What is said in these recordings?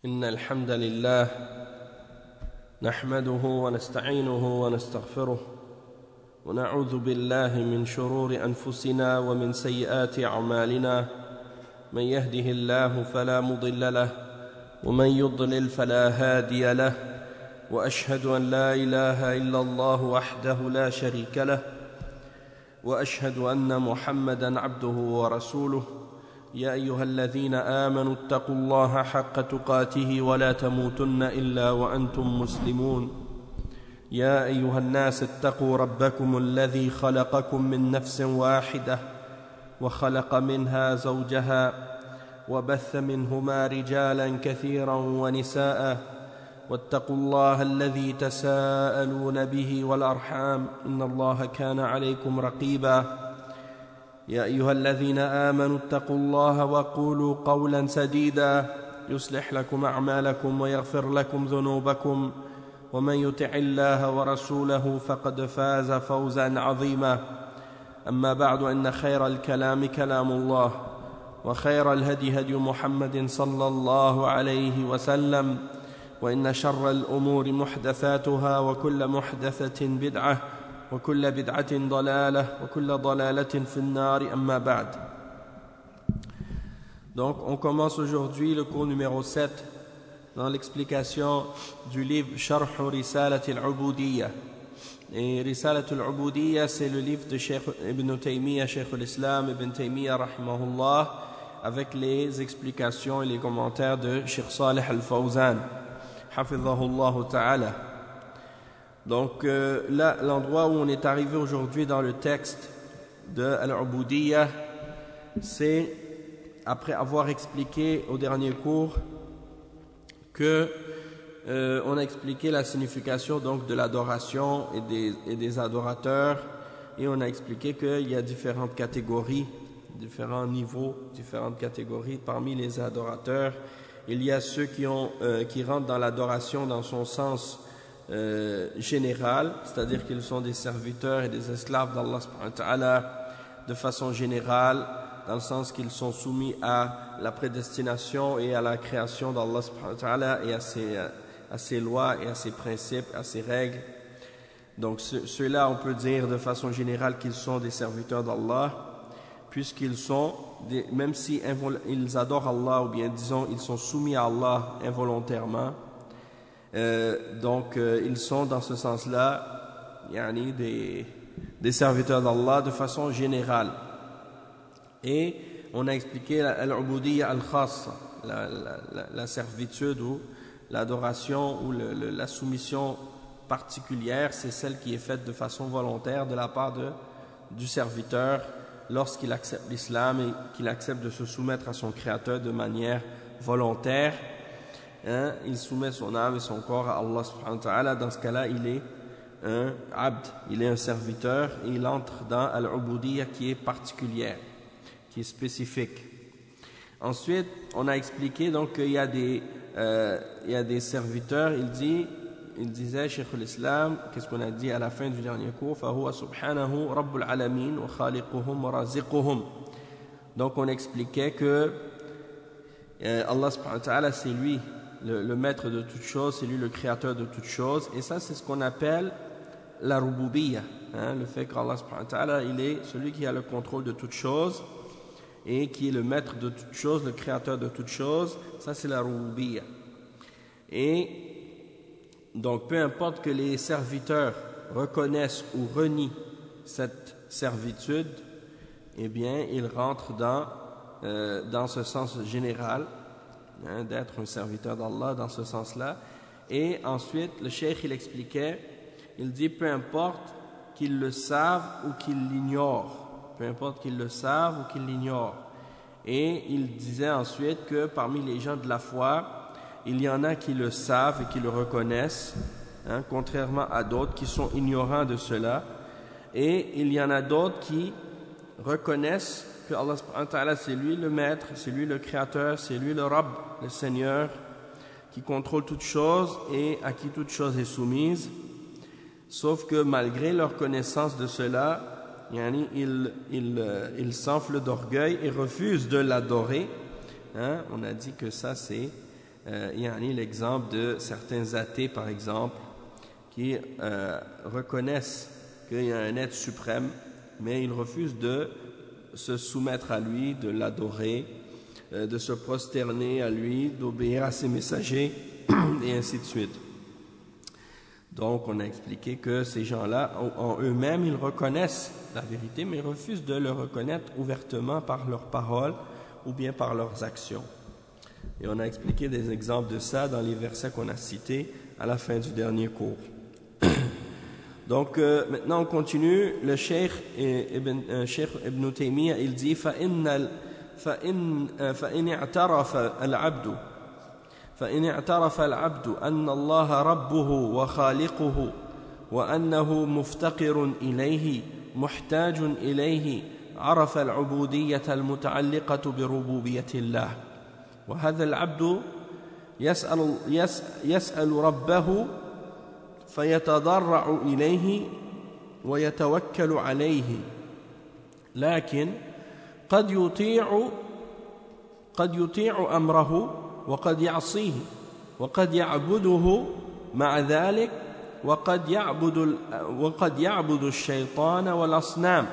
إن الحمد لله نحمده ونستعينه ونستغفره ونعوذ بالله من شرور أنفسنا ومن سيئات أعمالنا من يهده الله فلا مضل له ومن يضلل فلا هادي له وأشهد أن لا إله إلا الله وحده لا شريك له وأشهد أن محمدًا عبده ورسوله يا أيها الذين آمنوا اتقوا الله حق تقاته ولا تموتن إلا وأنتم مسلمون يا أيها الناس اتقوا ربكم الذي خلقكم من نفس واحدة وخلق منها زوجها وبث منهما رجالا كثيرا ونساء واتقوا الله الذي تساءلون به والأرحام إن الله كان عليكم رقيبا يا أيها الذين آمنوا اتقوا الله وقولوا قولا سديدا يصلح لكم أعمالكم ويغفر لكم ذنوبكم ومن يطع الله ورسوله فقد فاز فوزا عظيما أما بعد إن خير الكلام كلام الله وخير الهدي هدي محمد صلى الله عليه وسلم وإن شر الأمور محدثاتها وكل محدثة بدعة وكل بدعة ضلالة وكل ضلالة في النار أما بعد. Donc on commence aujourd'hui le cours numéro 7 dans l'explication du livre Sharh Risalat al-Ubudiyya. Et Risalat al-Ubudiyya, c'est le livre de Cheikh Ibn Taymiyyah, Cheikh al-Islam Ibn Taymiyyah rahimahullah, avec les explications et les commentaires de Cheikh Salih al-Fawzan hafidhahullah ta'ala. Donc là, l'endroit où on est arrivé aujourd'hui dans le texte de Al-Ubudiyya, c'est après avoir expliqué au dernier cours que on a expliqué la signification donc de l'adoration et des adorateurs, et on a expliqué qu'il y a différentes catégories, différents niveaux, différentes catégories parmi les adorateurs. Il y a ceux qui rentrent dans l'adoration dans son sens général, c'est-à-dire qu'ils sont des serviteurs et des esclaves d'Allah subhanahu wa ta'ala de façon générale, dans le sens qu'ils sont soumis à la prédestination et à la création d'Allah subhanahu wa ta'ala et à ses lois et à ses principes, à ses règles. Donc ceux-là, on peut dire de façon générale qu'ils sont des serviteurs d'Allah, puisqu'ils sont, même si ils adorent Allah, ou bien disons ils sont soumis à Allah involontairement, donc ils sont dans ce sens-là des serviteurs d'Allah de façon générale. Et on a expliqué al-ubudiyya al-khassa, la servitude ou l'adoration ou la soumission particulière, c'est celle qui est faite de façon volontaire de la part du serviteur lorsqu'il accepte l'islam et qu'il accepte de se soumettre à son créateur de manière volontaire. Il soumet son âme et son corps à Allah subhanahu wa ta'ala. Dans ce cas-là, il est un abd, il est un serviteur, et il entre dans al-ubudiyya qui est particulière, qui est spécifique. Ensuite, on a expliqué donc qu'il y a des serviteurs. Il disait, Cheikh al-Islam, qu'est-ce qu'on a dit à la fin du dernier cours, فَهُوَ سُبْحَانَهُ رَبُّ الْعَالَمِينَ وَخَالِقُهُمْ وَرَازِقُهُمْ. Donc on expliquait que Allah subhanahu wa ta'ala, c'est lui le maître de toutes choses, c'est lui le créateur de toutes choses, et ça c'est ce qu'on appelle la rububiyya, le fait qu'Allah subhanahu wa ta'ala, il est celui qui a le contrôle de toutes choses et qui est le maître de toutes choses, le créateur de toutes choses. Ça c'est la rububiyya. Et donc peu importe que les serviteurs reconnaissent ou renient cette servitude, eh bien ils rentrent dans ce sens général, d'être un serviteur d'Allah dans ce sens-là. Et ensuite le cheikh il expliquait, il dit peu importe qu'ils le savent ou qu'ils l'ignorent, peu importe qu'ils le savent ou qu'ils l'ignorent. Et il disait ensuite que parmi les gens de la foi, il y en a qui le savent et qui le reconnaissent, contrairement à d'autres qui sont ignorants de cela. Et il y en a d'autres qui reconnaissent que Allah subhanahu wa ta'ala, c'est lui le maître, c'est lui le créateur, c'est lui le Rabb, le Seigneur, qui contrôle toutes choses et à qui toute chose est soumise. Sauf que malgré leur connaissance de cela, ils s'enflent d'orgueil et refusent de l'adorer. On a dit que ça c'est l'exemple de certains athées, par exemple, qui reconnaissent qu'il y a un être suprême, mais ils refusent de se soumettre à lui, de l'adorer, de se prosterner à lui, d'obéir à ses messagers, et ainsi de suite. Donc, on a expliqué que ces gens-là, en eux-mêmes, ils reconnaissent la vérité, mais ils refusent de le reconnaître ouvertement par leurs paroles ou bien par leurs actions. Et on a expliqué des exemples de ça dans les versets qu'on a cités à la fin du dernier cours. Donc, maintenant on continue. Le Cheikh Ibn Taymiyyah, il dit فإن اعترف العبد أن الله ربه وخالقه وأنه مفتقر إليه محتاج إليه عرف العبودية المتعلقة بربوبية الله وهذا العبد يسأل ربه فيتضرع إليه ويتوكل عليه لكن قد يطيع أمره وقد يعصيه وقد يعبده مع ذلك وقد يعبد الشيطان والأصنام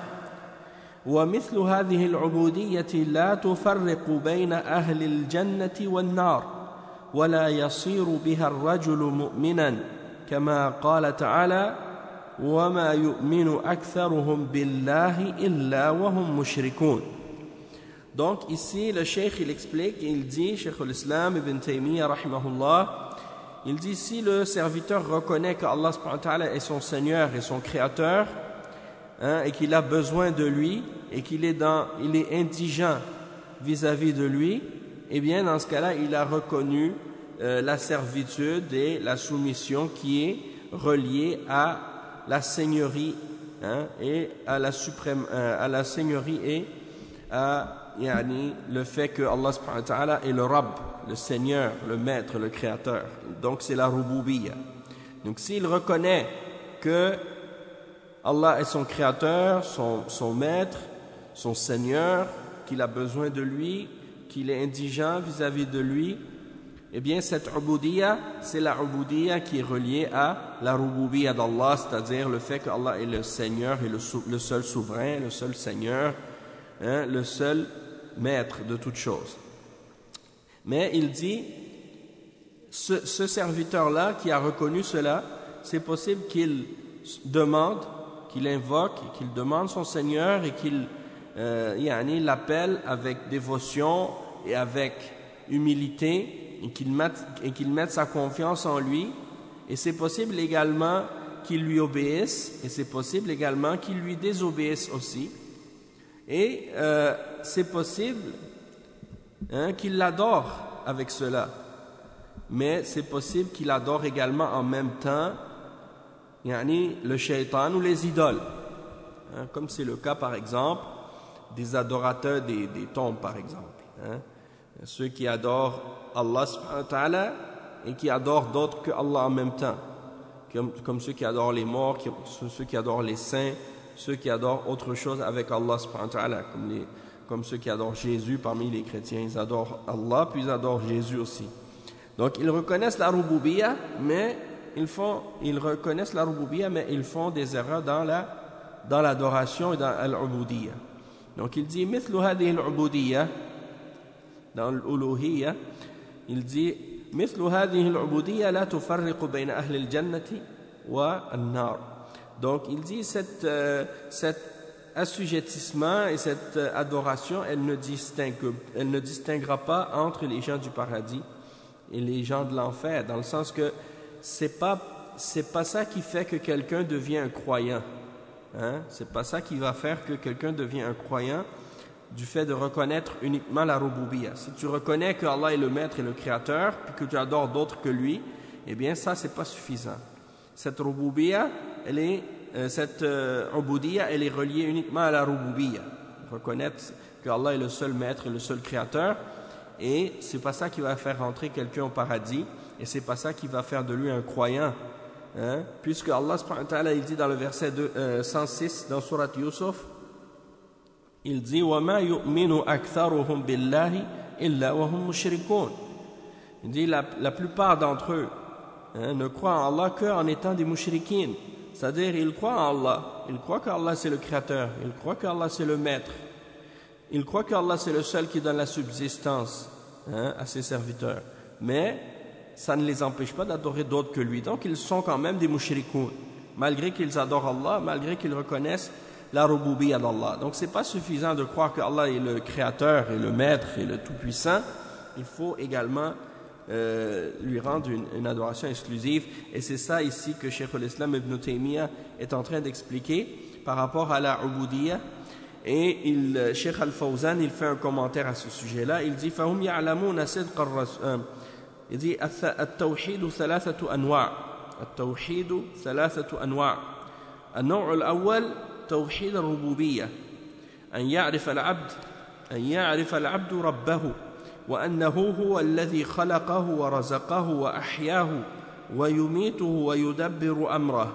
ومثل هذه العبودية لا تفرق بين أهل الجنة والنار ولا يصير بها الرجل مؤمنا كما قال تعالى وما يؤمن أكثرهم بالله إلا وهم مشركون. Donc ici le cheikh il explique, il dit, Cheikh al-Islam Ibn Taymiyyah rahimahullah, il dit si le serviteur reconnaît qu'Allah subhanahu wa ta'ala est son Seigneur et son Créateur, et qu'il a besoin de lui et qu'il est indigent vis-à-vis de lui, eh bien dans ce cas-là il a reconnu la servitude et la soumission qui est reliée à la seigneurie, et à la suprême, à la seigneurie et à le fait que Allah subhanahu wa ta'ala est le Rabb, le Seigneur, le Maître, le Créateur. Donc c'est la Rububiyya. Donc s'il reconnaît que Allah est son Créateur, son Maître, son Seigneur, qu'il a besoin de lui, qu'il est indigent vis-à-vis de lui, eh bien cette Ubudiyya, c'est la Ubudiyya qui est reliée à la Rububiyya d'Allah, c'est-à-dire le fait qu'Allah est le Seigneur et le seul souverain, le seul Seigneur, le seul maître de toutes choses. Mais il dit, ce serviteur-là qui a reconnu cela, c'est possible qu'il demande, qu'il invoque, qu'il demande son Seigneur et qu'il l'appelle avec dévotion et avec humilité et qu'il mette sa confiance en lui. Et c'est possible également qu'il lui obéisse et c'est possible également qu'il lui désobéisse aussi. Et c'est possible qu'il l'adore avec cela. Mais c'est possible qu'il adore également en même temps le shaitan ou les idoles. Comme c'est le cas par exemple des adorateurs des tombes par exemple. Ceux qui adorent Allah subhanahu wa ta'ala et qui adorent d'autres que Allah en même temps. Comme ceux qui adorent les morts, ceux qui adorent les saints, ceux qui adorent autre chose avec Allah subhanahu wa ta'ala, comme ceux qui adorent Jésus parmi les chrétiens, ils adorent Allah puis ils adorent Jésus aussi. Donc ils reconnaissent la Rububiyya, mais ils font des erreurs dans l'adoration et dans l'Ubudiyya. Donc il dit مثل هذه العبودية dans l'Uluhiyya, il dit مثل هذه العبودية لا تفرق بين أهل الجنة والنار. Donc il dit cet assujettissement et cette adoration, elle ne distinguera pas entre les gens du paradis et les gens de l'enfer, dans le sens que c'est pas ça qui fait que quelqu'un devient un croyant. C'est pas ça qui va faire que quelqu'un devient un croyant, du fait de reconnaître uniquement la Rububiyya. Si tu reconnais que Allah est le Maître et le Créateur, puis que tu adores d'autres que lui, eh bien ça c'est pas suffisant. Cette Rububiyya, cette Ubudiyya, elle est reliée uniquement à la Rububiyya. Reconnaître que Allah est le seul Maître et le seul Créateur, et c'est pas ça qui va faire rentrer quelqu'un au paradis, et c'est pas ça qui va faire de lui un croyant. Puisque Allah subhanahu wa ta'ala, il dit dans le verset 106 dans Surat Yusuf, il dit وَمَا يُؤْمِنُ أَكْثَرُهُمْ بِاللَّهِ إِلَّا وَهُمْ مُشْرِكُونَ. Il dit la plupart d'entre eux ne croient en Allah qu'en étant des mushrikines. C'est-à-dire, ils croient en Allah. Ils croient qu'Allah c'est le créateur. Ils croient qu'Allah c'est le maître. Ils croient qu'Allah c'est le seul qui donne la subsistance à ses serviteurs. Mais ça ne les empêche pas d'adorer d'autres que lui. Donc ils sont quand même des mushrikoun, malgré qu'ils adorent Allah, malgré qu'ils reconnaissent la rububiyya d'Allah. Donc c'est pas suffisant de croire que Allah est le créateur et le maître et le tout-puissant. Il faut également lui rendre une adoration exclusive. Et c'est ça ici que Cheikh al-Islam Ibn Taymiyyah est en train d'expliquer par rapport à la ubudiyya. Et Cheikh Al-Fawzan, il fait un commentaire à ce sujet-là. Il dit فَهُمْ يَعْلَمُونَ صِدْقَ الرَّسُولِ. Il dit التوحيد ثلاثة أنواع. التوحيد ثلاثة أنواع. النوع الأول توحيد الربوبية، أن يعرف العبد ربه وأنه هو الذي خلقه ورزقه وأحياه ويميته ويدبر أمره.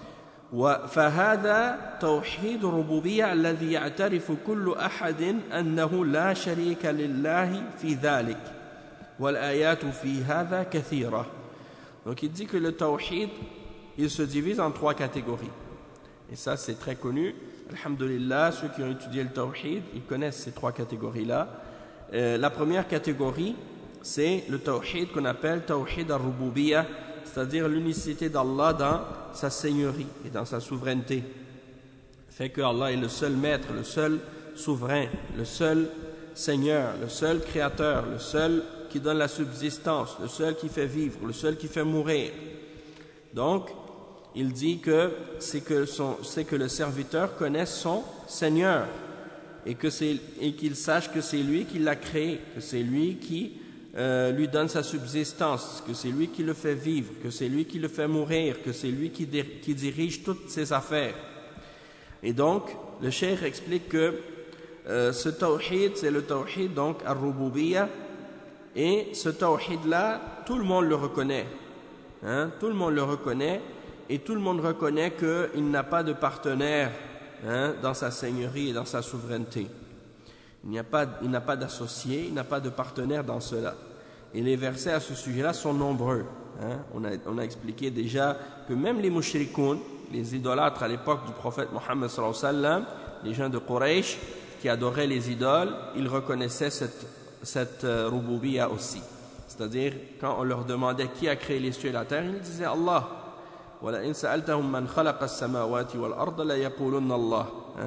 فهذا توحيد الربوبية الذي يعترف كل أحد أنه لا شريك لله في ذلك والآيات في هذا كثيرة. Donc il dit que le tawhid, il se divise en trois catégories. Et ça c'est très connu. Alhamdulillah, ceux qui ont étudié le tawhid, ils connaissent ces trois catégories-là. La première catégorie, c'est le tawhid qu'on appelle tawhid al-rububiyya, c'est-à-dire l'unicité d'Allah dans sa seigneurie et dans sa souveraineté. Fait que Allah est le seul maître, le seul souverain, le seul seigneur, le seul créateur, le seul qui donne la subsistance, le seul qui fait vivre, le seul qui fait mourir. Donc, il dit que c'est que le serviteur connaisse son Seigneur et qu'il sache que c'est lui qui l'a créé, que c'est lui qui lui donne sa subsistance, que c'est lui qui le fait vivre, que c'est lui qui le fait mourir, que c'est lui qui dirige toutes ses affaires. Et donc, le cheikh explique que ce tawhid, c'est le tawhid donc ar-rububiyya, et ce tawhid-là, tout le monde le reconnaît. Tout le monde le reconnaît, et tout le monde reconnaît qu'il n'a pas de partenaire dans sa seigneurie et dans sa souveraineté. Il n'a pas d'associé, il n'a pas de partenaire dans cela. Et les versets à ce sujet-là sont nombreux. On a expliqué déjà que même les mushrikoun, les idolâtres à l'époque du prophète Mohammed sallallahu alayhi wa sallam, les gens de Quraysh qui adoraient les idoles, ils reconnaissaient cette rububiyya aussi. C'est-à-dire, quand on leur demandait qui a créé les cieux et la terre, ils disaient Allah. وَلَئِنْ سَأَلْتَهُمْ مَنْ خَلَقَ السَّمَاوَاتِ وَالْأَرْضَ لَيَقُولُنَّ اللَّهُ.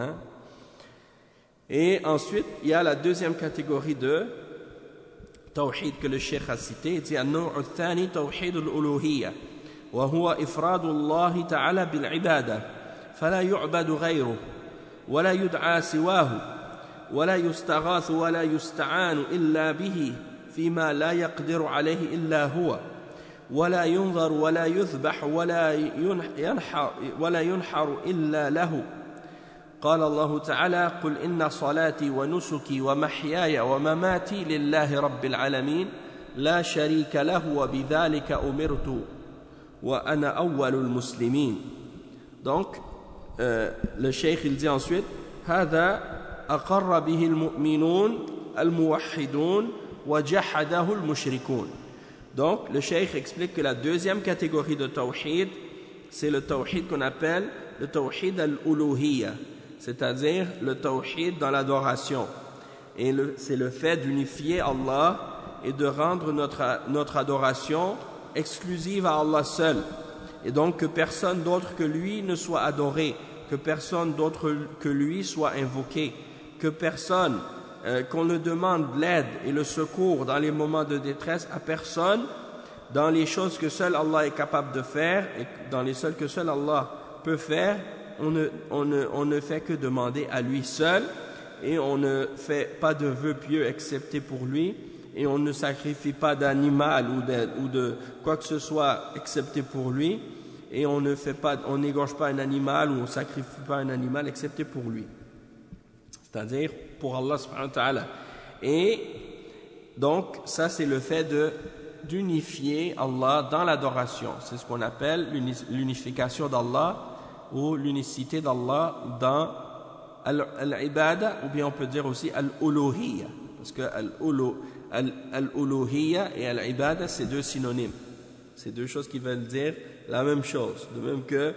Et ensuite, il y a la deuxième catégorie de tawhid que le cheikh a cité. Il dit النوع الثاني توحيد الألوهية وهو إفراد الله تعالى بالعبادة فلا يعبد غيره ولا يدعى سواه ولا يستغاث ولا يستعان إلا به فيما لا يقدر عليه إلا هو ولا ينظر ولا يذبح ولا ينحر إلا له. قال الله تعالى قل إن صلاتي ونسكي ومحياي ومماتي لله رب العالمين لا شريك له وبذلك أمرت وأنا أول المسلمين. Donc le cheikh il dit ensuite هذا أقر به المؤمنون الموحدون وجحده المشركون. Donc le cheikh explique que la deuxième catégorie de tawhid, c'est le tawhid qu'on appelle le tawhid al-uluhiyya, c'est-à-dire le tawhid dans l'adoration. Et c'est le fait d'unifier Allah et de rendre notre adoration exclusive à Allah seul. Et donc que personne d'autre que lui ne soit adoré, que personne d'autre que lui soit invoqué, que personne, qu'on ne demande l'aide et le secours dans les moments de détresse à personne, dans les choses que seul Allah est capable de faire et dans les seules que seul Allah peut faire. On ne fait que demander à lui seul, et on ne fait pas de vœux pieux excepté pour lui, et on ne sacrifie pas d'animal ou de quoi que ce soit excepté pour lui, et on n'égorge pas un animal ou on sacrifie pas un animal excepté pour lui, c'est-à-dire pour Allah subhanahu wa ta'ala. Et donc ça c'est le fait d'unifier Allah dans l'adoration. C'est ce qu'on appelle l'unification d'Allah ou l'unicité d'Allah dans al-ibada, ou bien on peut dire aussi al-uluhiyya, parce que Al-uluhiyya et al-ibada, c'est deux synonymes. C'est deux choses qui veulent dire la même chose. De même que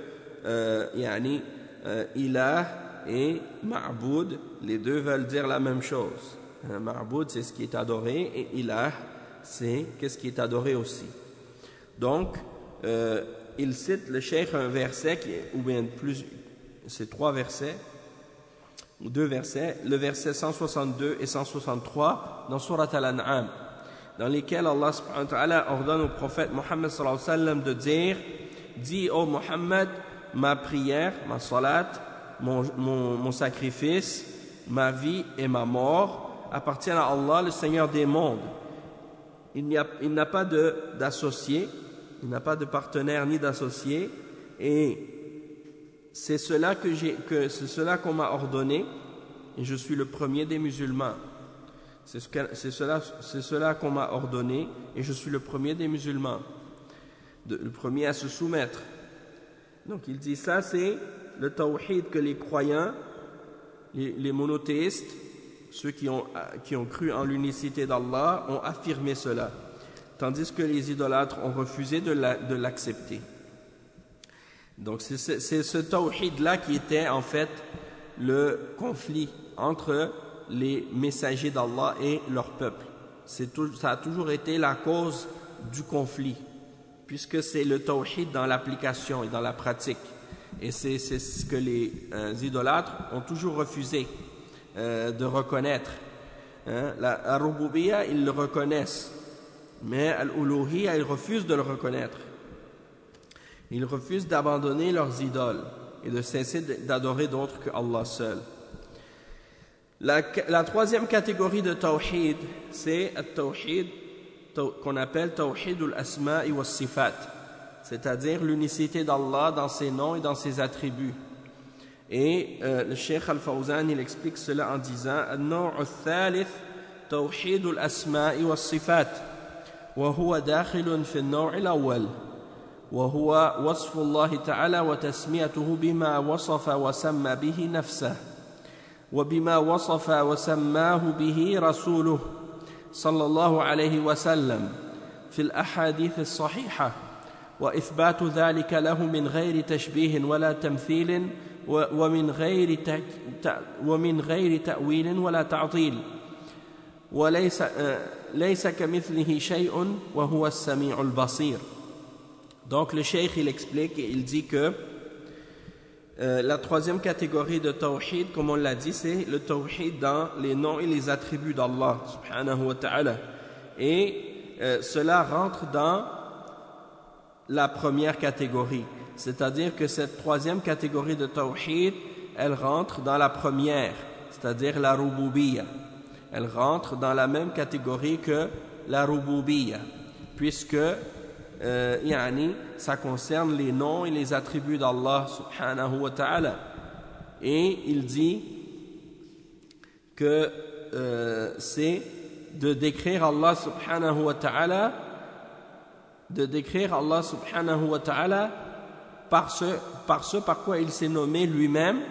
ilah et ma'boud, les deux veulent dire la même chose. Ma'boud, c'est ce qui est adoré, et ilah, c'est qu'est-ce qui est adoré aussi. Donc, il cite le cheikh un verset, ou bien plus, c'est trois versets, ou deux versets, le verset 162 et 163 dans Surat Al-An'am, dans lesquels Allah subhanahu wa ta'ala ordonne au prophète Mohammed sallallahu alayhi wa sallam de dire: dis ô Mohammed, ma prière, ma salat, mon sacrifice, ma vie et ma mort appartiennent à Allah, le Seigneur des mondes. Il n'a pas d'associé, il n'a pas de partenaire ni d'associé, et c'est cela c'est cela qu'on m'a ordonné, et je suis le premier des musulmans. C'est cela qu'on m'a ordonné, et je suis le premier des musulmans, le premier à se soumettre. Donc il dit ça, c'est le tawhid que les croyants, les monothéistes, ceux qui ont cru en l'unicité d'Allah, ont affirmé cela, tandis que les idolâtres ont refusé de l'accepter. Donc c'est ce tawhid-là qui était en fait le conflit entre les messagers d'Allah et leur peuple. Ça a toujours été la cause du conflit, puisque c'est le tawhid dans l'application et dans la pratique. Et c'est ce que les idolâtres ont toujours refusé de reconnaître. La rububiyya, ils le reconnaissent, mais al-uluhiyya, ils refusent de le reconnaître. Ils refusent d'abandonner leurs idoles et de cesser d'adorer d'autres que Allah seul. La troisième catégorie de tawhid, c'est le tawhid qu'on appelle tawhid al-asma'i wa sifat, c'est-à-dire l'unicité d'Allah dans ses noms et dans ses attributs. Et le Cheikh Al-Fawzan, il explique cela en disant: An-naw' al-thalith tawhid al-asma'i wa sifat, wa huwa dakhilun fi an-naw' al-awwal, wa huwa wasfu Allah ta'ala wa tasmiyatuhu bima wasafa wa samma bihi nafsahu, wa bima wasafa wa sammahu bihi rasuluhu sallallahu alayhi wa sallam fi al-ahadith as-sahihah, wa ithbatu dhalika lahu min ghayri tashbih wala tamthil ومن غير تأويل ولا تعطيل وليس كمثله شيء وهو السميع البصير. Donc le cheikh il explique et il dit que la troisième catégorie de tawhid, comme on l'a dit, c'est le tawhid dans les noms et les attributs d'Allah subhanahu wa ta'ala, et cela rentre dans la première catégorie. C'est-à-dire que cette troisième catégorie de tawhid, elle rentre dans la première, c'est-à-dire la rububiyya. Elle rentre dans la même catégorie que la rububiyya, puisque ça concerne les noms et les attributs d'Allah subhanahu wa ta'ala. Et il dit que c'est de décrire Allah subhanahu wa ta'ala, par ce par quoi il s'est nommé lui-même,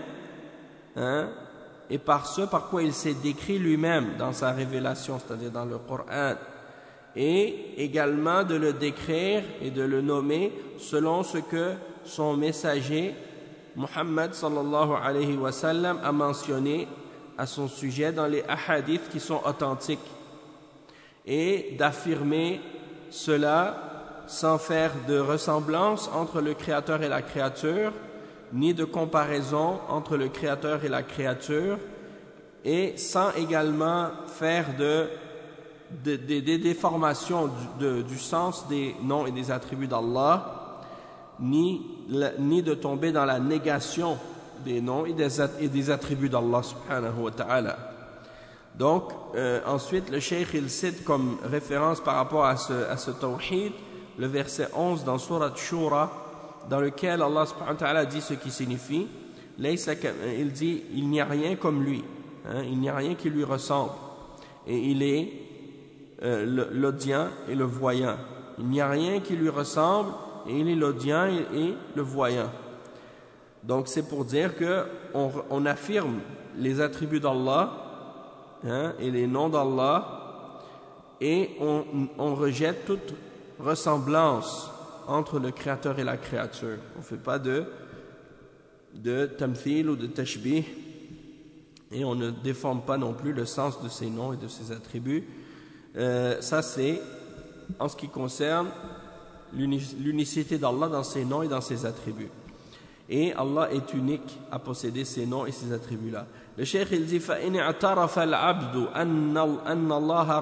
et par ce par quoi il s'est décrit lui-même dans sa révélation, c'est-à-dire dans le Coran, et également de le décrire et de le nommer selon ce que son messager Muhammad sallallahu alayhi wa sallam a mentionné à son sujet dans les ahadiths qui sont authentiques, et d'affirmer cela sans faire de ressemblance entre le Créateur et la créature, ni de comparaison entre le Créateur et la créature, et sans également faire des déformations du sens des noms et des attributs d'Allah, ni de tomber dans la négation des noms et des attributs d'Allah subhanahu wa ta'ala. Donc, ensuite, le cheikh il cite comme référence par rapport à ce tawhid le verset 11 dans Surat Shura, dans lequel Allah subhanahu wa ta'ala dit ce qui signifie, il dit: il n'y a rien comme lui, il n'y a rien qui lui ressemble, et il est l'audient et le voyant. Il n'y a rien qui lui ressemble, et il est l'audient et le voyant. Donc c'est pour dire que on affirme les attributs d'Allah, et les noms d'Allah, et on rejette toute ressemblance entre le créateur et la créature. On ne fait pas de tamthil ou de tashbih, et on ne déforme pas non plus le sens de ses noms et de ses attributs. Ça c'est en ce qui concerne l'unicité d'Allah dans ses noms et dans ses attributs. Et Allah est unique à posséder ces noms et ces attributs-là. Le cheikh il dit فَإِنْ اعْتَرَفَ الْعَبْدُ أَنَّ اللَّهَ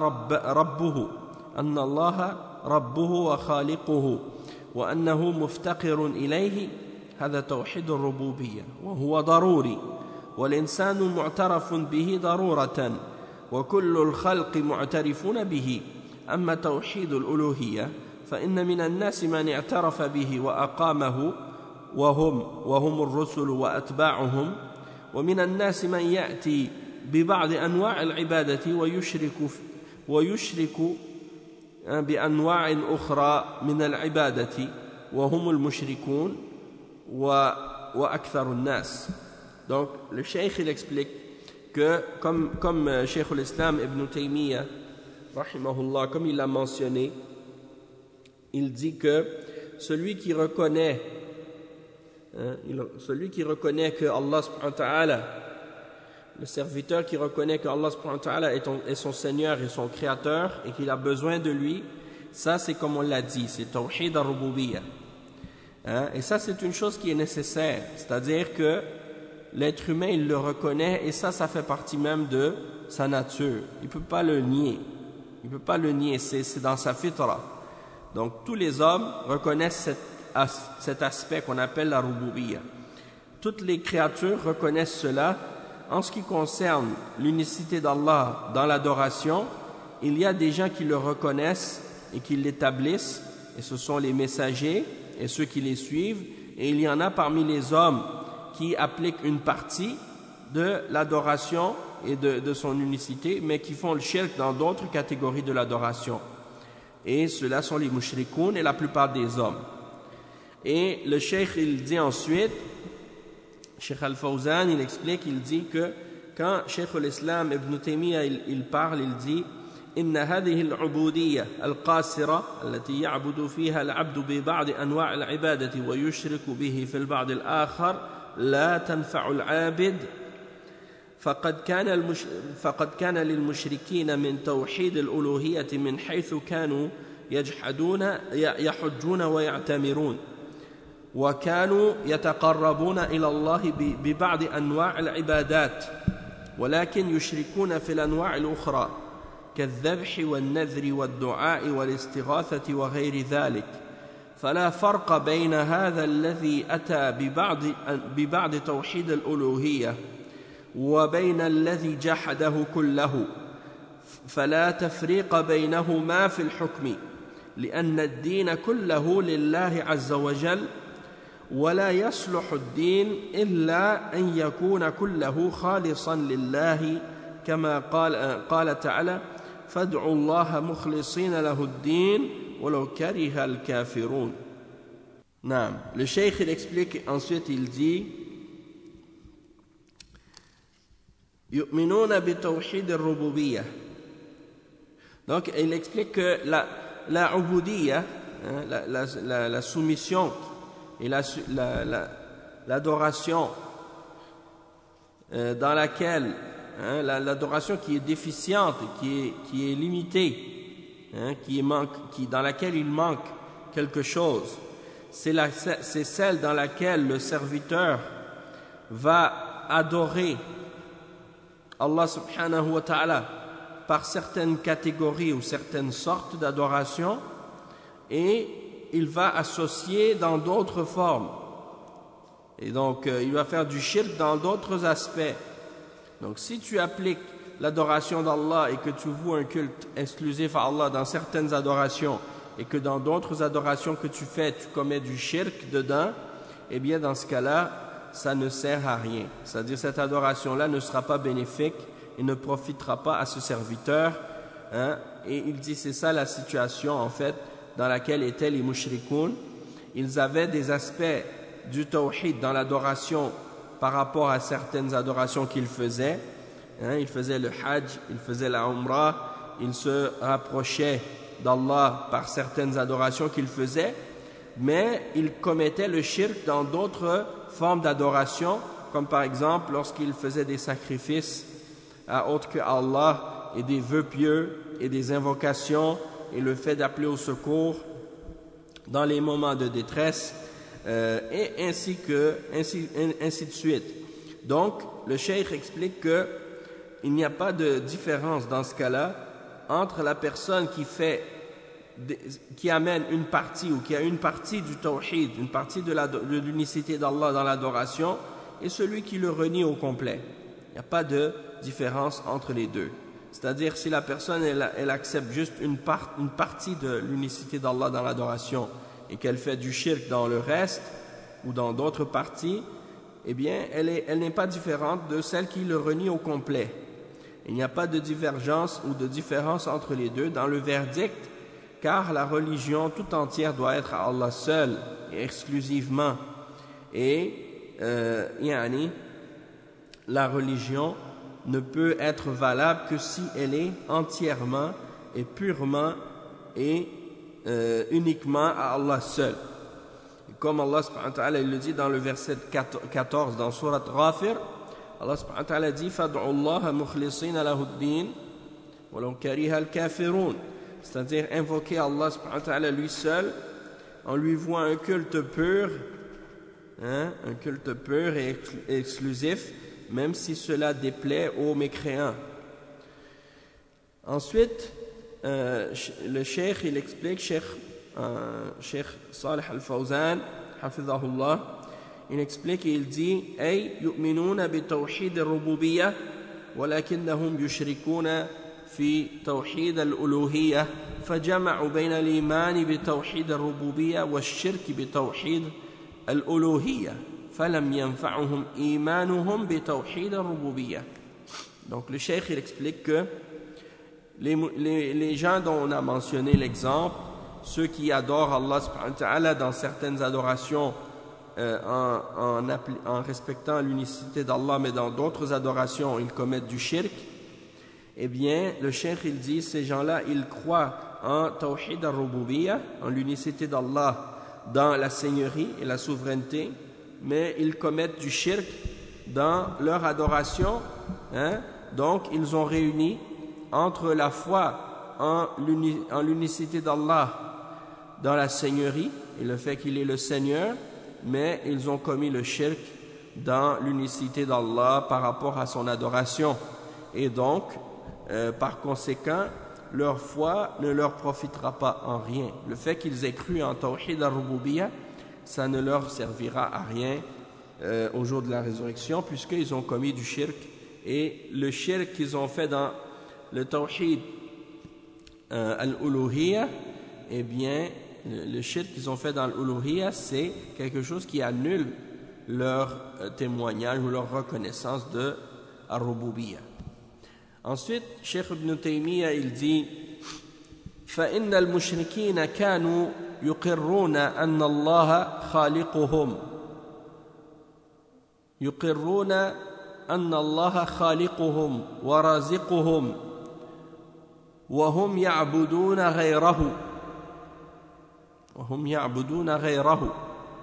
رَبُّهُ وَخَالِقُهُ وأنه مفتقر إليه هذا توحيد الربوبية وهو ضروري والإنسان معترف به ضرورة وكل الخلق معترفون به أما توحيد الألوهية فإن من الناس من اعترف به وأقامه وهم الرسل وأتباعهم ومن الناس من يأتي ببعض أنواع العبادة ويشرك بأنواع أخرى من العبادة وهم المشركون وأكثر الناس. Donc le cheikh il explique que comme Cheikh l'Islam Ibn Taymiyyah rahimahullah, comme il l'a mentionné, il dit que celui qui reconnaît que Allah subhanahu wa ta'ala, le serviteur qui reconnaît que Allah subhanahu wa ta'ala est son Seigneur et son Créateur et qu'il a besoin de lui, ça c'est comme on l'a dit, c'est Tawhid al-Rububiyyah. Et ça c'est une chose qui est nécessaire, c'est-à-dire que l'être humain il le reconnaît et ça fait partie même de sa nature. Il ne peut pas le nier, c'est dans sa fitra. Donc tous les hommes reconnaissent cet aspect qu'on appelle la Rububiyyah. Toutes les créatures reconnaissent cela. En ce qui concerne l'unicité d'Allah dans l'adoration, il y a des gens qui le reconnaissent et qui l'établissent, et ce sont les messagers et ceux qui les suivent, et il y en a parmi les hommes qui appliquent une partie de l'adoration et de son unicité, mais qui font le shirk dans d'autres catégories de l'adoration. Et ceux-là sont les mushrikoun et la plupart des hommes. Et le cheikh il dit ensuite, Cheikh Al-Fawzan, il explique, il dit que quand Cheikh l'Islam Ibn Taymiyyah il parle, il dit إن هذه العبودية القاصرة التي يعبد فيها العبد ببعض أنواع العبادة ويشرك به في البعض الآخر لا تنفع العابد فقد كان للمشركين من توحيد الألوهية من حيث كانوا يحجون ويعتمرون وكانوا يتقربون إلى الله ببعض أنواع العبادات ولكن يشركون في الأنواع الأخرى كالذبح والنذر والدعاء والاستغاثة وغير ذلك فلا فرق بين هذا الذي أتى ببعض توحيد الألوهية وبين الذي جحده كله فلا تفريق بينهما في الحكم لأن الدين كله لله عز وجل ولا يصلح الدين إلا أن يكون كله خالصا لله كما قال تعالى فادعوا الله مخلصين له الدين ولو كره الكافرون. نعم. Le cheikh il explique ensuite, il dit يؤمنون بتوحيد الربوبية. Donc il explique que la ubudiyya, la soumission et l'adoration dans laquelle l'adoration qui est déficiente, qui est limitée, dans laquelle il manque quelque chose, c'est celle dans laquelle le serviteur va adorer Allah subhanahu wa ta'ala par certaines catégories ou certaines sortes d'adoration, et il va associer dans d'autres formes, et donc il va faire du shirk dans d'autres aspects. Donc si tu appliques l'adoration d'Allah et que tu voues un culte exclusif à Allah dans certaines adorations, et que dans d'autres adorations que tu fais tu commets du shirk dedans, eh bien dans ce cas-là ça ne sert à rien, c'est-à-dire cette adoration-là ne sera pas bénéfique et ne profitera pas à ce serviteur, et il dit c'est ça la situation en fait dans laquelle étaient les mushrikoun. Ils avaient des aspects du tawhid dans l'adoration par rapport à certaines adorations qu'ils faisaient, ils faisaient le hajj, ils faisaient la umrah, il se rapprochait d'Allah par certaines adorations qu'il faisait, mais il commettait le shirk dans d'autres formes d'adoration, comme par exemple lorsqu'il faisait des sacrifices à autre que Allah et des vœux pieux et des invocations et le fait d'appeler au secours dans les moments de détresse et ainsi de suite. Donc le cheikh explique que il n'y a pas de différence dans ce cas-là entre la personne qui amène une partie ou qui a une partie du tawhid, une partie de l'unicité d'Allah dans l'adoration, et celui qui le renie au complet. Il n'y a pas de différence entre les deux. C'est-à-dire si la personne elle accepte juste une partie de l'unicité d'Allah dans l'adoration et qu'elle fait du shirk dans le reste ou dans d'autres parties, eh bien elle n'est pas différente de celle qui le renie au complet. Il n'y a pas de divergence ou de différence entre les deux dans le verdict, car la religion tout entière doit être à Allah seul et exclusivement. Et la religion ne peut être valable que si elle est entièrement et purement et uniquement à Allah seul. Et comme Allah subhanahu wa ta'ala il le dit dans le verset 14 dans Surat Ghafir, Allah subhanahu wa ta'ala dit fad'u Allah mukhlisina lahu ad-din walau kariha al-kafirun, c'est-à-dire invoquer Allah subhanahu wa ta'ala lui seul en lui vouant un culte pur, un culte pur et exclusif, même si cela déplaît aux mécréants. Ensuite, le cheikh il explique, cheikh Salih al-Fawzan hafidhahullah, il explique et il dit ay yu'minuna bi tawhid ar-rububiyyah walakinnahum yushrikuna في توحيد الألوهية فجمعوا بين الإيمان بتوحيد الربوبية والشرك بتوحيد الألوهية فلم ينفعهم إيمانهم بتوحيد الربوبية. Donc le cheikh il explique que les gens dont on a mentionné l'exemple, ceux qui adorent Allah subhanahu wa ta'ala dans certaines adorations en respectant l'unicité d'Allah, mais dans d'autres adorations ils commettent du shirk, eh bien, le cheikh il dit, ces gens-là, ils croient en Tawhid al-Rububiyyah, en l'unicité d'Allah dans la seigneurie et la souveraineté, mais ils commettent du shirk dans leur adoration. Donc, ils ont réuni entre la foi en l'unicité d'Allah dans la seigneurie et le fait qu'il est le Seigneur, mais ils ont commis le shirk dans l'unicité d'Allah par rapport à son adoration. Et donc, par conséquent, leur foi ne leur profitera pas en rien. Le fait qu'ils aient cru en Tawhid al-Rububiyyah, ça ne leur servira à rien au jour de la résurrection, puisqu'ils ont commis du shirk. Et le shirk qu'ils ont fait dans le Tawhid al-Uluhiyyah, eh bien, le shirk qu'ils ont fait dans l'Uluhiyyah, c'est quelque chose qui annule leur témoignage ou leur reconnaissance de al-Rububiyyah. Ensuite, Cheikh Ibn Taymiyyah il dit فإن المشركين كانوا يقرون أن الله خالقهم يقرون أن الله خالقهم ورازقهم وهم يعبدون غيره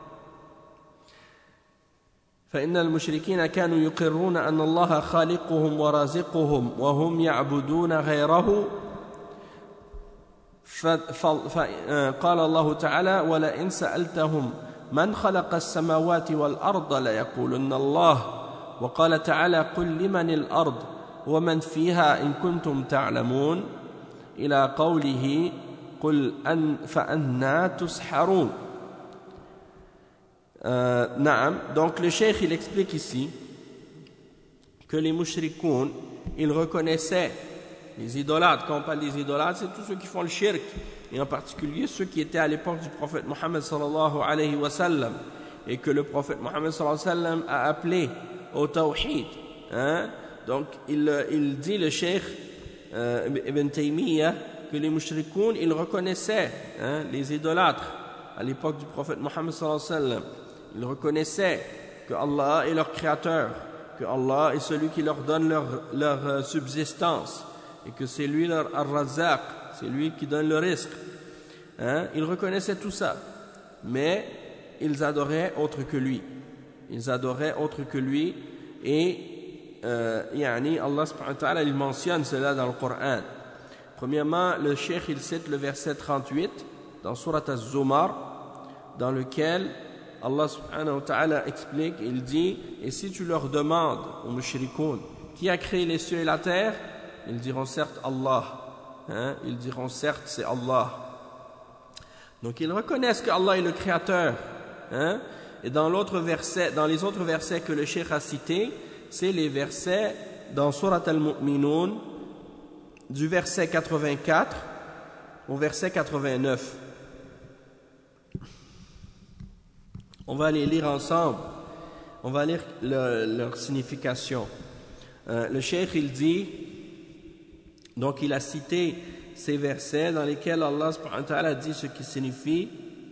فإن المشركين كانوا يقرون أن الله خالقهم ورازقهم وهم يعبدون غيره قال الله تعالى ولئن سألتهم من خلق السماوات والأرض ليقولن الله وقال تعالى قل لمن الأرض ومن فيها إن كنتم تعلمون إلى قوله قل فأنى تسحرون. Donc le cheikh il explique ici que les mushrikoun ils reconnaissaient les idolâtres. Quand on parle des idolâtres, c'est tous ceux qui font le shirk, et en particulier ceux qui étaient à l'époque du prophète Mohammed sallallahu alayhi wa sallam, et que le prophète Mohammed sallallahu alayhi wa sallam a appelé au tawhid. Donc il dit le cheikh Ibn Taymiyyah que les mushrikoun ils reconnaissaient les idolâtres à l'époque du prophète Mohammed sallallahu alayhi wa sallam. Ils reconnaissaient que Allah est leur créateur, que Allah est celui qui leur donne leur subsistance, et que c'est lui le Ar-Razzaq, c'est lui qui donne le risque. Ils reconnaissaient tout ça, mais ils adoraient autre que lui. Ils adoraient autre que lui, et Allah subhanahu wa ta'ala il mentionne cela dans le Coran. Premièrement, le cheikh il cite le verset 38 dans Surat Az-Zumar, dans lequel Allah subhanahu wa ta'ala explique, il dit: et si tu leur demandes aux mushrikoun qui a créé les cieux et la terre, ils diront certes Allah. Ils diront certes c'est Allah. Donc ils reconnaissent qu'Allah est le créateur. Et dans les autres versets que le cheikh a cités, c'est les versets dans Surat Al-Mu'minun, du verset 84 au verset 89. On va les lire ensemble. On va lire leur signification. Le cheikh il dit, donc il a cité ces versets dans lesquels Allah subhanahu wa ta'ala dit ce qui signifie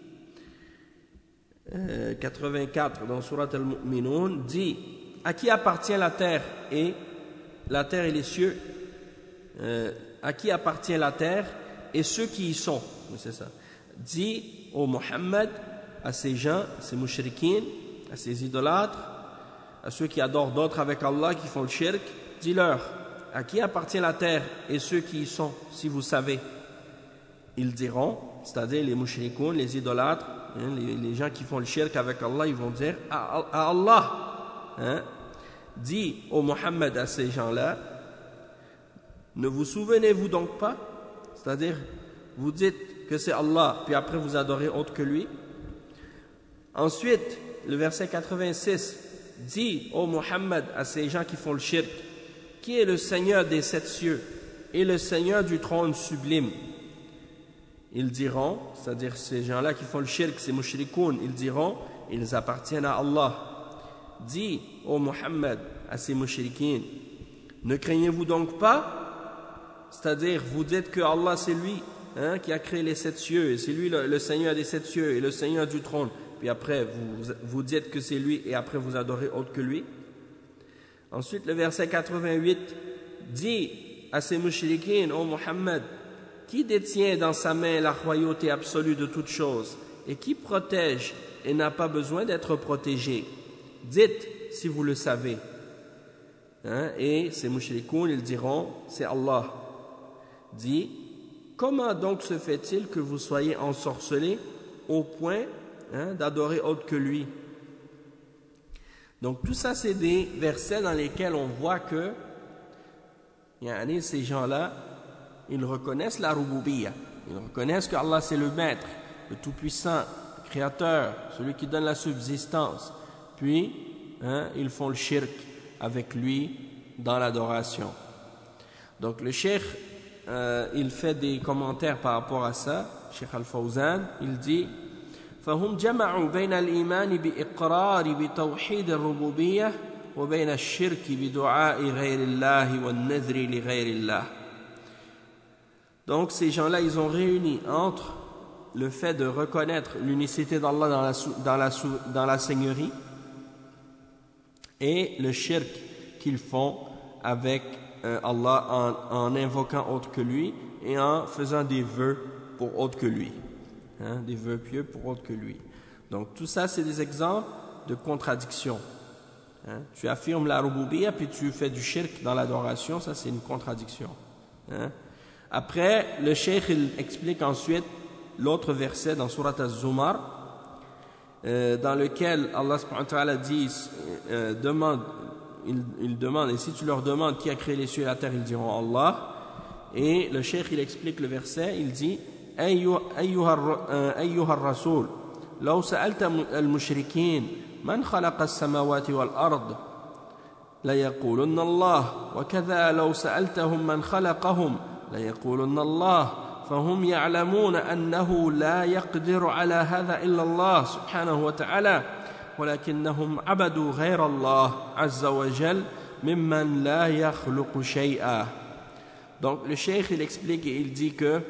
84 dans Surat Al-Mu'minun dit: à qui appartient la terre et les cieux, à qui appartient la terre et ceux qui y sont, c'est ça. Dit au Muhammad, à ces gens, à ces mushrikines, à ces idolâtres, à ceux qui adorent d'autres avec Allah, qui font le shirk, dis-leur: à qui appartient la terre et ceux qui y sont, si vous savez? Ils diront, c'est-à-dire les mushrikoun, les idolâtres, les gens qui font le shirk avec Allah, ils vont dire à Allah. Dis au Muhammad à ces gens-là: ne vous souvenez-vous donc pas? C'est-à-dire, vous dites que c'est Allah, puis après vous adorez autre que lui. Ensuite, le verset 86 dit au Muhammad à ces gens qui font le shirk: qui est le Seigneur des 7 cieux et le Seigneur du trône sublime? Ils diront, c'est-à-dire ces gens-là qui font le shirk, ces mushrikoun, ils diront: ils appartiennent à Allah. Dis au Muhammad à ces mushrikines: ne craignez-vous donc pas? C'est-à-dire, vous dites que Allah c'est lui qui a créé les 7 cieux, et c'est lui le Seigneur des 7 cieux et le Seigneur du trône, puis après vous dites que c'est lui et après vous adorez autre que lui. Ensuite, le verset 88 dit à ces mushrikines: ô Muhammad, qui détient dans sa main la royauté absolue de toutes choses et qui protège et n'a pas besoin d'être protégé? Dites si vous le savez. Et ces mushrikoun, ils diront: c'est Allah. Dit: comment donc se fait-il que vous soyez ensorcelés au point d'adorer autre que lui? Donc tout ça, c'est des versets dans lesquels on voit que ces gens-là, ils reconnaissent la Rububiyyah. Ils reconnaissent que Allah c'est le maître, le tout-puissant, le créateur, celui qui donne la subsistance. Puis, ils font le shirk avec lui dans l'adoration. Donc le cheikh, il fait des commentaires par rapport à ça. Cheikh Al-Fawzan, il dit: فهم جمعوا بين الإيمان بإقرار بتوحيد الربوبية وبين الشرك بدعاء غير الله والنذر لغير الله. Donc ces gens-là, ils ont réuni entre le fait de reconnaître l'unicité d'Allah dans la seigneurie et le shirk qu'ils font avec Allah en invoquant autre que lui et en faisant des vœux pour autre que lui. Des vœux pieux pour autre que lui. Donc tout ça, c'est des exemples de contradiction. Tu affirmes la Rububiyyah puis tu fais du shirk dans l'adoration, ça c'est une contradiction. Après, le cheikh il explique ensuite l'autre verset dans Surat Az-Zumar, dans lequel Allah subhanahu wa ta'ala dit, il demande, et si tu leur demandes qui a créé les cieux et la terre, ils diront Allah. Et le cheikh il explique le verset, il dit: أيها الرسول لو سألت المشركين من خلق السماوات والأرض ليقولن الله وكذا لو سألتهم من خلقهم ليقولن الله فهم يعلمون أنه لا يقدر على هذا إلا الله سبحانه وتعالى ولكنهم عبدوا غير الله عز وجل ممن لا يخلق شيئا. Donc le cheikh il explique et il dit que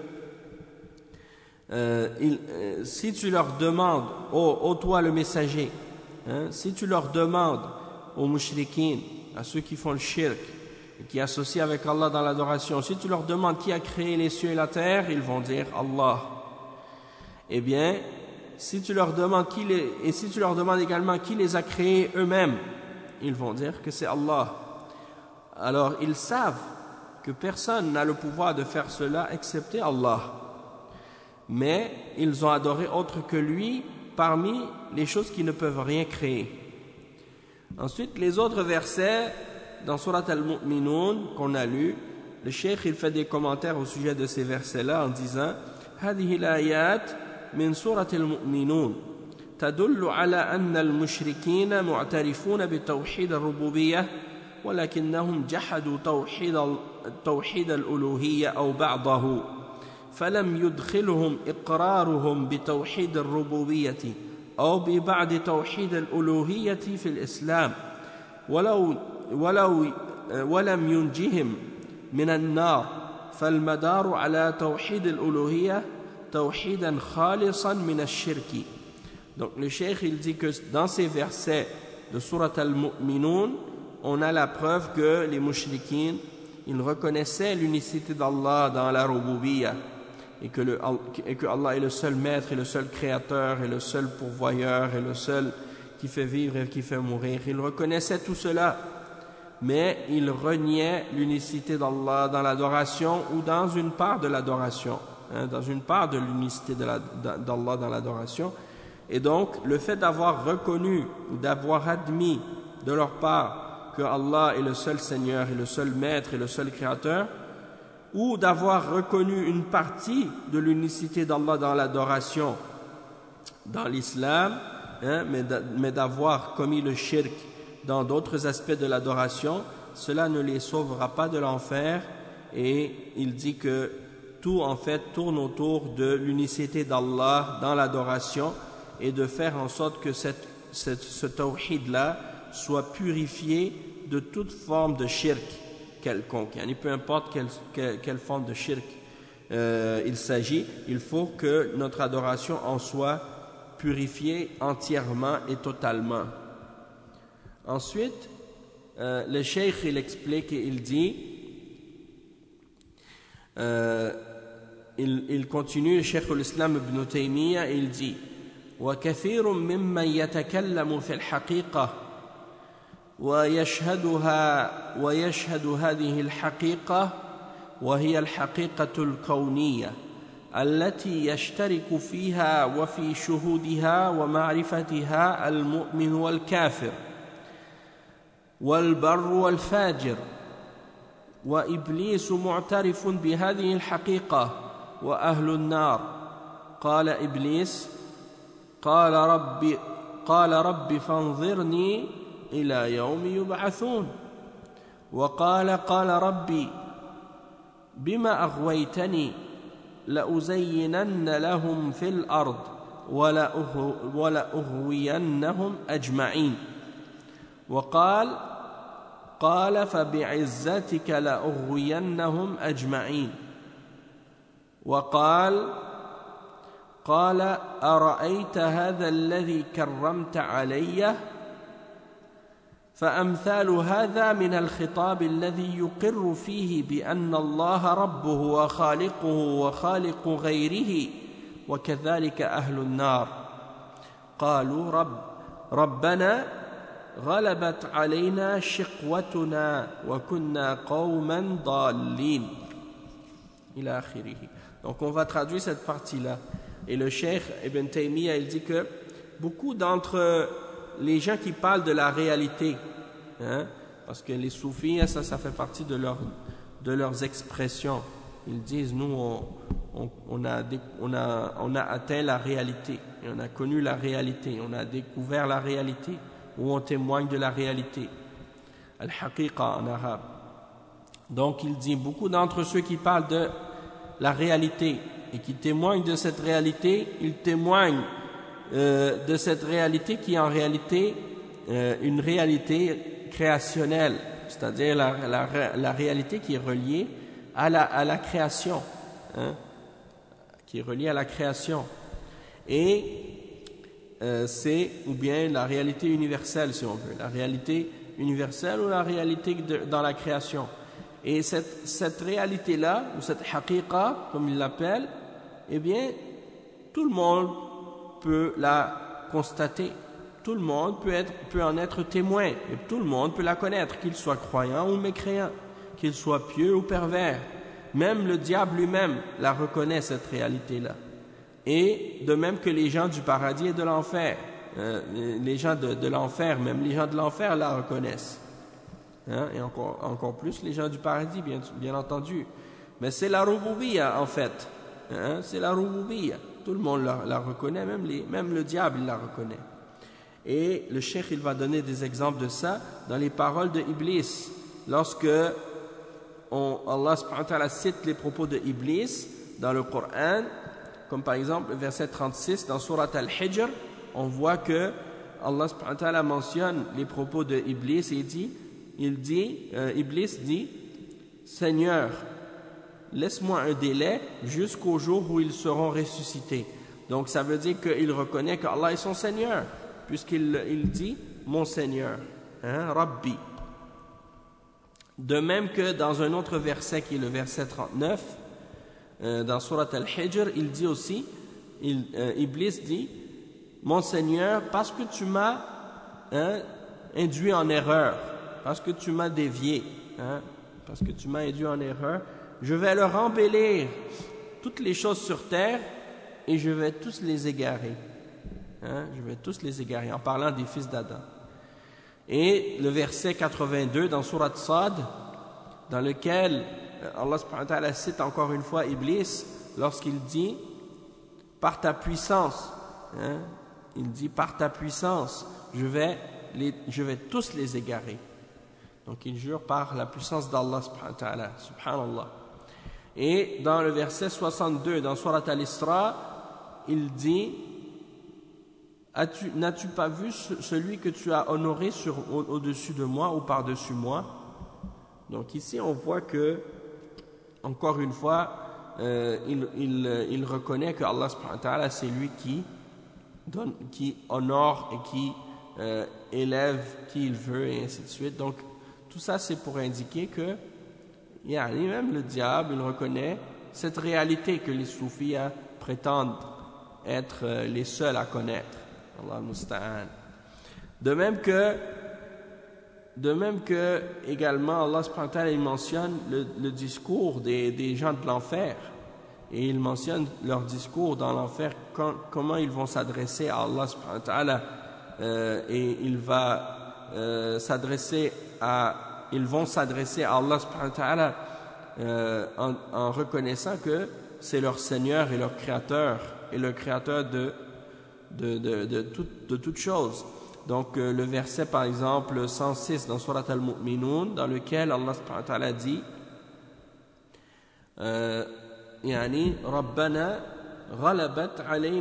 si tu leur demandes, ô toi le messager, si tu leur demandes aux mushrikines, à ceux qui font le shirk, qui associent avec Allah dans l'adoration, si tu leur demandes qui a créé les cieux et la terre, ils vont dire Allah. Eh bien, si tu leur demandes également qui les a créés eux-mêmes, ils vont dire que c'est Allah. Alors, ils savent que personne n'a le pouvoir de faire cela excepté Allah. Mais ils ont adoré autre que lui parmi les choses qui ne peuvent rien créer. Ensuite, les autres versets dans Surat Al-Mu'minun qu'on a lu, le cheikh il fait des commentaires au sujet de ces versets-là en disant هذه الآيات من سورة المؤمنون تدل على أن المشركين معترفون بتوحيد الربوبية ولكنهم جحدوا توحيد الألوهية أو بعضه فلم يدخلهم إقرارهم بتوحيد الربوبية أو ببعض توحيد الألوهية في الإسلام ولم ينجهم من النار فالمدار على توحيد الألوهية توحيدا خالصا من الشرك. Donc le cheikh il dit que dans ces versets de Surat Al-Mu'minun, on a la preuve que les mushrikines, ils reconnaissaient l'unicité d'Allah dans la Rububiyya et que Allah est le seul maître et le seul créateur et le seul pourvoyeur et le seul qui fait vivre et qui fait mourir. Ils reconnaissaient tout cela, mais ils reniaient l'unicité d'Allah dans l'adoration ou dans une part de l'adoration, dans une part de l'unicité d'Allah dans l'adoration. Et donc, le fait d'avoir reconnu, d'avoir admis de leur part que Allah est le seul Seigneur et le seul Maître et le seul Créateur, ou d'avoir reconnu une partie de l'unicité d'Allah dans l'adoration, dans l'islam, mais d'avoir commis le shirk dans d'autres aspects de l'adoration, cela ne les sauvera pas de l'enfer. Et il dit que tout en fait tourne autour de l'unicité d'Allah dans l'adoration et de faire en sorte que ce tawhid-là soit purifié de toute forme de shirk quelconque. Et peu importe quelle forme de shirk il s'agit, il faut que notre adoration en soit purifiée entièrement et totalement. Ensuite, le cheikh il explique et il dit, il continue, le cheikh l'Islam Ibn Taymiyyah, il dit وكثير ممن يتكلم في الحقيقة ويشهد هذه الحقيقة وهي الحقيقة الكونية التي يشترك فيها وفي شهودها ومعرفتها المؤمن والكافر والبر والفاجر وإبليس معترف بهذه الحقيقة وأهل النار. قال إبليس قال رب فانظرني إلى يوم يبعثون. قال ربي بما أغويتني لأزينن لهم في الأرض ولأغوينهم أجمعين. قال فبعزتك لأغوينهم أجمعين. قال أرأيت هذا الذي كرمت علي؟ فأمثال هذا من الخطاب الذي يقر فيه بأن الله ربه وخالقه وخالق غيره وكذلك أهل النار. قالوا ربنا غلبت علينا شقوتنا وكنا قوما ضالين إلى آخره. Donc on va traduire cette partie-là. Et le cheikh Ibn Taymiyyah il dit que beaucoup d'entre les gens qui parlent de la réalité, parce que les soufis, ça fait partie de leurs expressions. Ils disent nous on a atteint la réalité, et on a connu la réalité, on a découvert la réalité, ou on témoigne de la réalité, al-haqiqa en arabe. Donc il dit beaucoup d'entre ceux qui parlent de la réalité et qui témoignent de cette réalité, ils témoignent de cette réalité qui est en réalité une réalité créationnelle, c'est-à-dire la réalité qui est reliée à la création, qui est reliée à la création. Et c'est ou bien la réalité universelle, si on veut, la réalité universelle ou la réalité dans la création. Et cette réalité-là, ou cette haqiqa, comme il l'appelle, eh bien, tout le monde peut la constater. Tout le monde peut en être témoin. Et tout le monde peut la connaître, qu'il soit croyant ou mécréant, qu'il soit pieux ou pervers. Même le diable lui-même la reconnaît, cette réalité-là. Et de même que les gens du paradis et de l'enfer. Les gens de l'enfer, même les gens de l'enfer la reconnaissent. Et encore plus les gens du paradis, bien entendu. Mais c'est la rububiyya en fait. C'est la rububiyya. Tout le monde la reconnaît, même le diable il la reconnaît. Et le cheikh il va donner des exemples de ça dans les paroles de Iblis. Lorsque Allah subhanahu wa ta'ala cite les propos de Iblis dans le Coran, comme par exemple le verset 36 dans Surat Al-Hijr, on voit que Allah subhanahu wa ta'ala mentionne les propos de Iblis et Iblis dit, Seigneur, laisse-moi un délai jusqu'au jour où ils seront ressuscités. Donc ça veut dire qu'il reconnaît qu'Allah est son Seigneur, puisqu'il dit mon Seigneur, Rabbi. De même que dans un autre verset qui est le verset 39, dans Surat Al-Hijr, il dit aussi, Iblis dit, mon Seigneur, parce que tu m'as induit en erreur, parce que tu m'as dévié, parce que tu m'as induit en erreur, je vais leur embellir toutes les choses sur terre et je vais tous les égarer. Je vais tous les égarer, en parlant des fils d'Adam. Et le verset 82 dans Surat Sad, dans lequel Allah subhanahu wa ta'ala cite encore une fois Iblis, lorsqu'il dit par ta puissance, il dit par ta puissance, je vais tous les égarer. Donc il jure par la puissance d'Allah subhanahu wa ta'ala, subhanallah. Et dans le verset 62 dans Surat Al-Isra, il dit, n'as-tu pas vu celui que tu as honoré au-dessus de moi ou par-dessus moi? Donc ici on voit que, encore une fois, il reconnaît que Allah subhanahu wa ta'ala c'est lui qui honore et qui élève qui il veut et ainsi de suite. Donc tout ça c'est pour indiquer que même le diable il reconnaît cette réalité que les soufis prétendent être les seuls à connaître. Allah al-Musta'an. De même que également Allah subhanahu wa ta'ala il mentionne le discours des gens de l'enfer, et il mentionne leur discours dans l'enfer, comment ils vont s'adresser à Allah subhanahu wa ta'ala, et ils vont s'adresser à Allah subhanahu wa ta'ala en reconnaissant que c'est leur Seigneur et leur Créateur, et le Créateur de toutes choses. Donc le verset par exemple 106 dans Surat Al-Mu'minun, dans lequel Allah subhanahu wa ta'ala dit Rabbana غلبت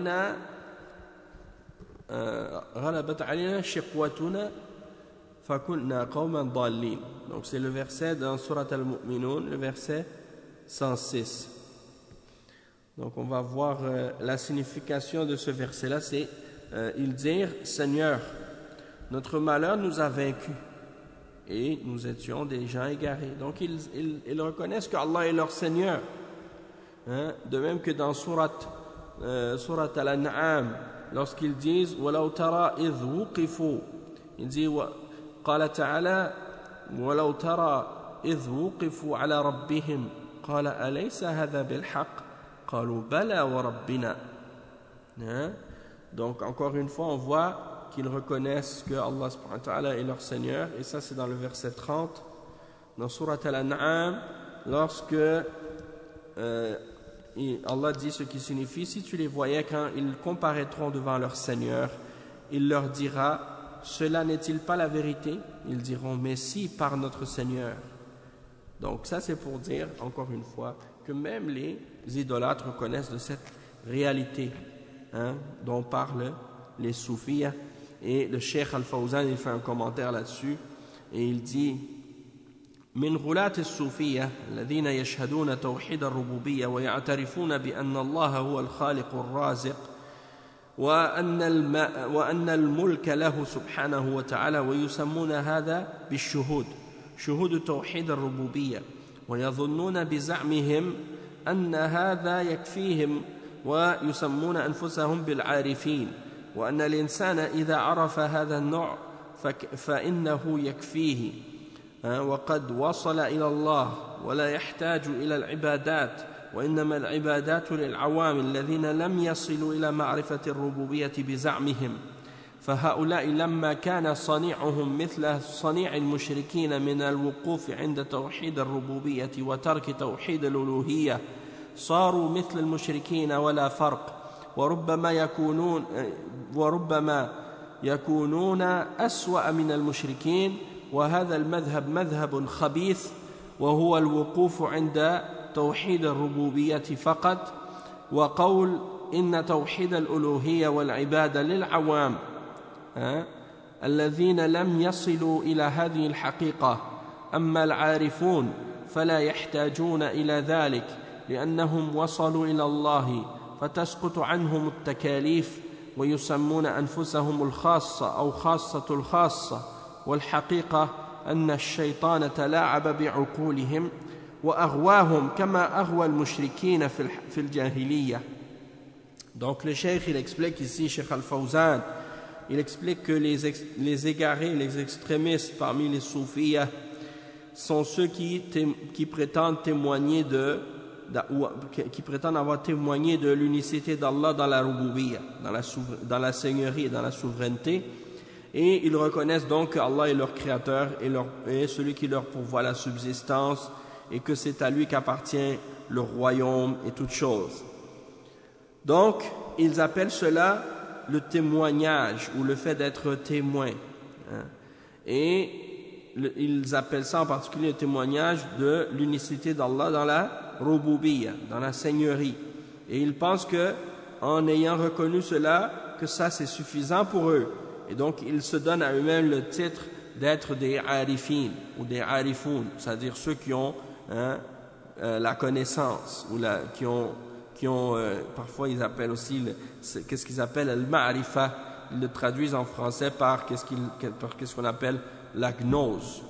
علينا شقوتنا فكنا قوما ضالين. Donc c'est le verset dans Surat Al-Mu'minun, le verset 106. Donc on va voir la signification de ce verset-là, c'est il dire Seigneur, notre malheur nous a vaincus et nous étions des gens égarés. Donc ils reconnaissent qu'Allah est leur Seigneur. De même que dans Surat Al-An'am, lorsqu'ils disent وَلَوْ تَرَى إِذْ وُقِفُوا, il dit قال تعالى وَلَوْ تَرَى إِذْ وُقِفُوا عَلَى رَبِّهِمْ قال أليس هذا بالحق قالوا بلى وربنا. Donc encore une fois on voit qu'ils reconnaissent que Allah subhanahu wa ta'ala est leur Seigneur, et ça c'est dans le verset 30 dans Surat Al-An'am, lorsque Allah dit ce qui signifie, si tu les voyais quand ils comparaîtront devant leur Seigneur, il leur dira, cela n'est-il pas la vérité? Ils diront, mais si, par notre Seigneur. Donc ça c'est pour dire encore une fois que même les idolâtres reconnaissent de cette réalité dont parlent les soufis. Et le Cheikh Al-Fawzan il fait un commentaire là-dessus et il dit من غلاة الصوفية الذين يشهدون توحيد الربوبية ويعترفون بأن الله هو الخالق الرازق وأن الملك له سبحانه وتعالى ويسمون هذا بالشهود شهود توحيد الربوبية ويظنون بزعمهم أن هذا يكفيهم ويسمون أنفسهم بالعارفين وأن الإنسان إذا عرف هذا النوع فإنه يكفيه وقد وصل إلى الله ولا يحتاج إلى العبادات وإنما العبادات للعوام الذين لم يصلوا إلى معرفة الربوبية بزعمهم فهؤلاء لما كان صنيعهم مثل صنيع المشركين من الوقوف عند توحيد الربوبية وترك توحيد الألوهية صاروا مثل المشركين ولا فرق وربما يكونون أسوأ من المشركين وهذا المذهب مذهب خبيث وهو الوقوف عند توحيد الربوبية فقط وقول إن توحيد الألوهية والعبادة للعوام الذين لم يصلوا إلى هذه الحقيقة أما العارفون فلا يحتاجون إلى ذلك لأنهم وصلوا إلى الله فتسقط عنهم التكاليف ويسمون أنفسهم الخاصة أو خاصة الخاصة والحقيقة أن الشيطان تلاعب بعقولهم وأغواهم كما أغوى المشركين في الجاهلية. Donc le cheikh il explique ici, Cheikh Al-Fawzan, il explique que les égarés, les extrémistes parmi les soufis sont ceux qui prétendent témoigner qui prétendent avoir témoigné de l'unicité d'Allah dans la Rububiyya, dans la seigneurie et dans la souveraineté, et ils reconnaissent donc qu'Allah est leur créateur et celui qui leur pourvoit la subsistance et que c'est à lui qu'appartient le royaume et toutes choses. Donc, ils appellent cela le témoignage ou le fait d'être témoin. Et ils appellent ça en particulier le témoignage de l'unicité d'Allah dans la Rububiyya, dans la seigneurie. Et ils pensent que, en ayant reconnu cela, que ça c'est suffisant pour eux. Et donc ils se donnent à eux-mêmes le titre d'être des arifin ou des arifoun, c'est-à-dire ceux qui ont la connaissance ou qui ont parfois ils appellent aussi qu'est-ce qu'ils appellent al-ma'rifa, ils le traduisent en français par qu'est-ce qu'on appelle la gnose,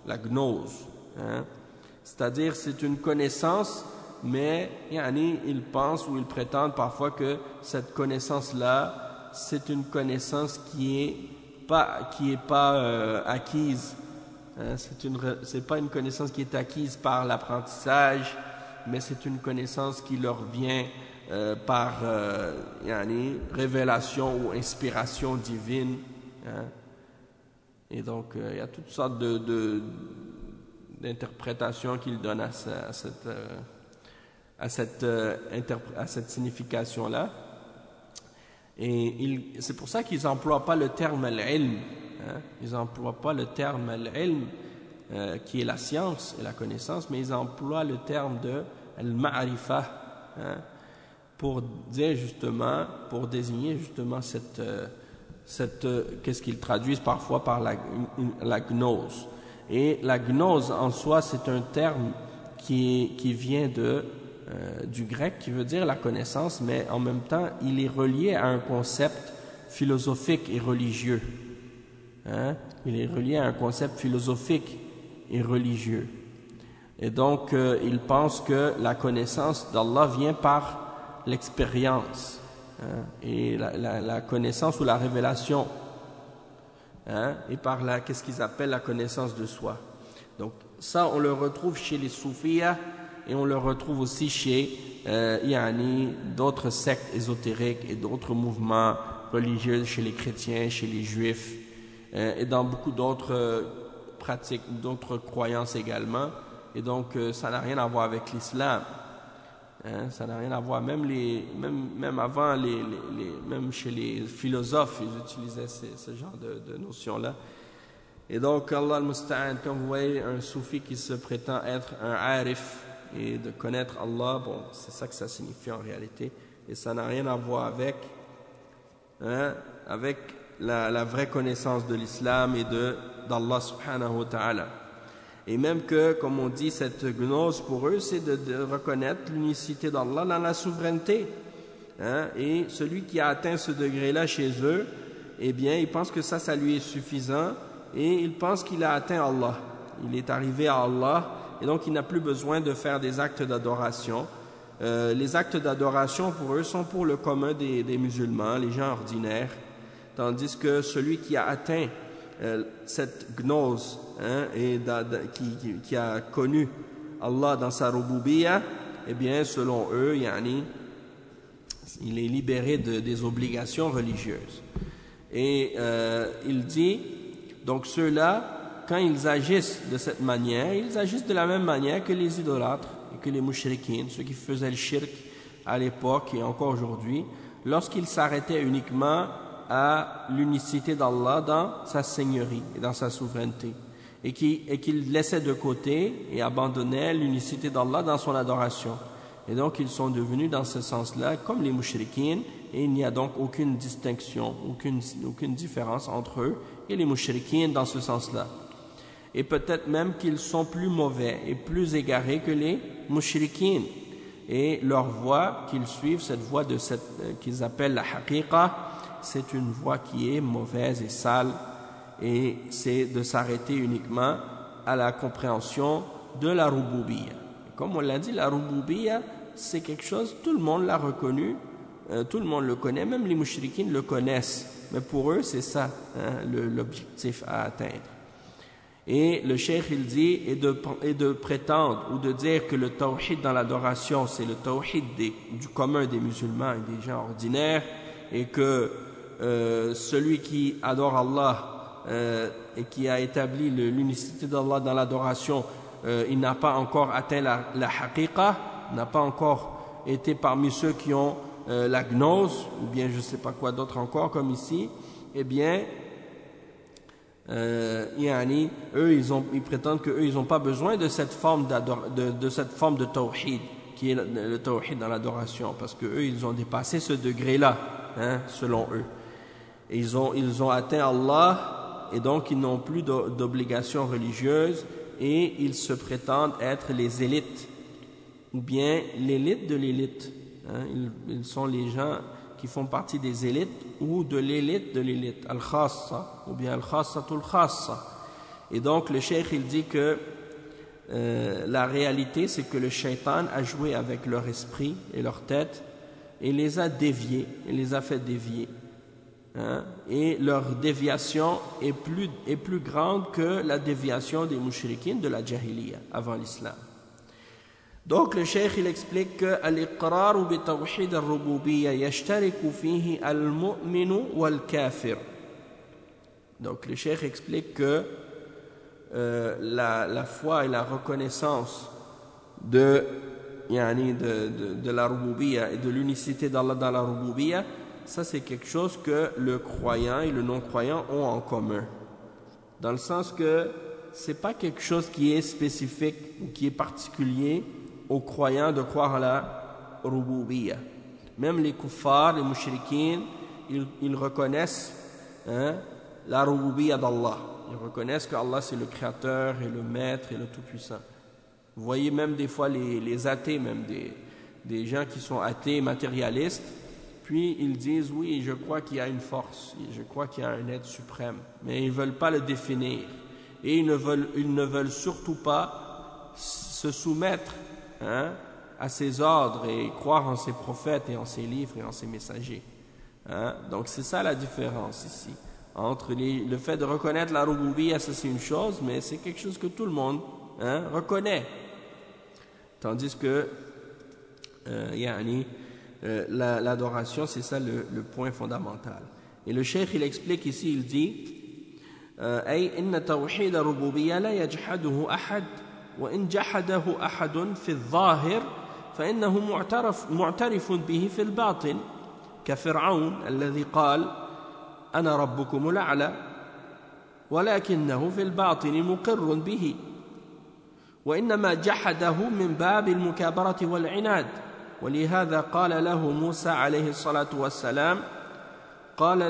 c'est-à-dire c'est une connaissance, mais ils pensent ou ils prétendent parfois que cette connaissance-là c'est une connaissance qui est pas acquise. C'est pas une connaissance qui est acquise par l'apprentissage, mais c'est une connaissance qui leur vient par révélation ou inspiration divine. Et donc il y a toutes sortes d'interprétations qu'ils donnent à cette signification-là. Et c'est pour ça qu'ils n'emploient pas le terme al-ilm. Ils n'emploient pas le terme al-ilm, qui est la science et la connaissance, mais ils emploient le terme de al-ma'rifa, pour désigner justement cette qu'est-ce qu'ils traduisent parfois par la gnose. Et la gnose en soi, c'est un terme qui vient du grec, qui veut dire la connaissance, mais en même temps, il est relié à un concept philosophique et religieux. Il est relié à un concept philosophique et religieux. Et donc, il pense que la connaissance d'Allah vient par l'expérience, et la connaissance ou la révélation, et par qu'est-ce qu'ils appellent la connaissance de soi. Donc, ça, on le retrouve chez les soufis, et on le retrouve aussi chez d'autres sectes ésotériques et d'autres mouvements religieux, chez les chrétiens, chez les juifs, et dans beaucoup d'autres pratiques, d'autres croyances également. Et donc ça n'a rien à voir avec l'islam. Ça n'a rien à voir. Même avant, même chez les philosophes, ils utilisaient ce genre de notions-là. Et donc, Allah al-Musta'an, quand vous voyez un soufi qui se prétend être un arif et de connaître Allah, bon, c'est ça que ça signifie en réalité. Et ça n'a rien à voir avec la vraie connaissance de l'islam et d'Allah subhanahu wa ta'ala. Et même que, comme on dit, cette gnose pour eux, c'est de reconnaître l'unicité d'Allah dans la souveraineté. Et celui qui a atteint ce degré-là chez eux, eh bien, il pense que ça lui est suffisant et il pense qu'il a atteint Allah. Il est arrivé à Allah et donc il n'a plus besoin de faire des actes d'adoration. Les actes d'adoration pour eux sont pour le commun des musulmans, les gens ordinaires, tandis que celui qui a atteint cette gnose et qui a connu Allah dans sa rububiyya, eh bien selon eux, il est libéré des obligations religieuses. Et il dit, donc ceux-là, quand ils agissent de cette manière, ils agissent de la même manière que les idolâtres et que les mushrikines, ceux qui faisaient le shirk à l'époque et encore aujourd'hui, lorsqu'ils s'arrêtaient uniquement à l'unicité d'Allah dans sa seigneurie et dans sa souveraineté, et qu'ils laissaient de côté et abandonnaient l'unicité d'Allah dans son adoration. Et donc ils sont devenus dans ce sens-là comme les mushrikines, et il n'y a donc aucune distinction, aucune différence entre eux et les mushrikines dans ce sens-là. Et peut-être même qu'ils sont plus mauvais et plus égarés que les mushrikines. Et leur voie qu'ils suivent, cette voie qu'ils appellent la haqiqa, c'est une voie qui est mauvaise et sale, et c'est de s'arrêter uniquement à la compréhension de la rububiyya. Comme on l'a dit, la rububiyya, c'est quelque chose, tout le monde l'a reconnu, tout le monde le connaît, même les mushrikines le connaissent, mais pour eux c'est ça l'objectif à atteindre. Et le cheikh il dit, et de prétendre ou de dire que le tawhid dans l'adoration c'est le tawhid du commun des musulmans et des gens ordinaires, et que celui qui adore Allah et qui a établi l'unicité d'Allah dans l'adoration, il n'a pas encore atteint la haqiqa, n'a pas encore été parmi ceux qui ont la gnose, ou bien je ne sais pas quoi d'autre encore comme ici, eh bien eux ils prétendent qu'eux ils n'ont pas besoin de cette forme de tawhid qui est le tawhid dans l'adoration, parce que eux ils ont dépassé ce degré-là, selon eux. Et ils ont atteint Allah, et donc ils n'ont plus d'obligations religieuses, et ils se prétendent être les élites, ou bien l'élite de l'élite. Ils sont les gens qui font partie des élites ou de l'élite, al-khassa, ou bien al-khassatul khassa. Et donc le cheikh il dit que la réalité c'est que le shaitan a joué avec leur esprit et leur tête et les a déviés, et les a fait dévier. Et leur déviation est plus grande que la déviation des mushrikines de la jahiliya avant l'islam. Donc le cheikh il explique que al-iqrar bi tawhid al-rububiyya yashtariku fihi al-mu'min wal-kafir. Donc le cheikh explique que la foi et la reconnaissance de la rububiyya et de l'unicité d'Allah dans la rububiyya, ça c'est quelque chose que le croyant et le non-croyant ont en commun, dans le sens que c'est pas quelque chose qui est spécifique ou qui est particulier aux croyants de croire à la rububiyya. Même les kuffars, les mushrikines, ils reconnaissent la rububiyya d'Allah. Ils reconnaissent que Allah c'est le créateur et le maître et le tout-puissant. Vous voyez même des fois les athées, même des gens qui sont athées matérialistes, puis ils disent oui, je crois qu'il y a une force, je crois qu'il y a un être suprême, mais ils ne veulent pas le définir, et ils ne veulent surtout pas se soumettre à ses ordres et croire en ses prophètes et en ses livres et en ses messagers. Donc c'est ça la différence ici entre le fait de reconnaître la rububiyya, ça c'est une chose, mais c'est quelque chose que tout le monde reconnaît, tandis que l'adoration c'est ça le point fondamental. Et le cheikh il explique ici, il dit أي إن توحيد الربوبية لا يجحده أحد وإن جحده أحد في الظاهر فإنه معترف به في الباطن كفرعون الذي قال أنا ربكم الأعلى ولكنه في الباطن مقر به وإنما جحده من باب المكابرة والعناد ولهذا قال له موسى عليه الصلاة والسلام قال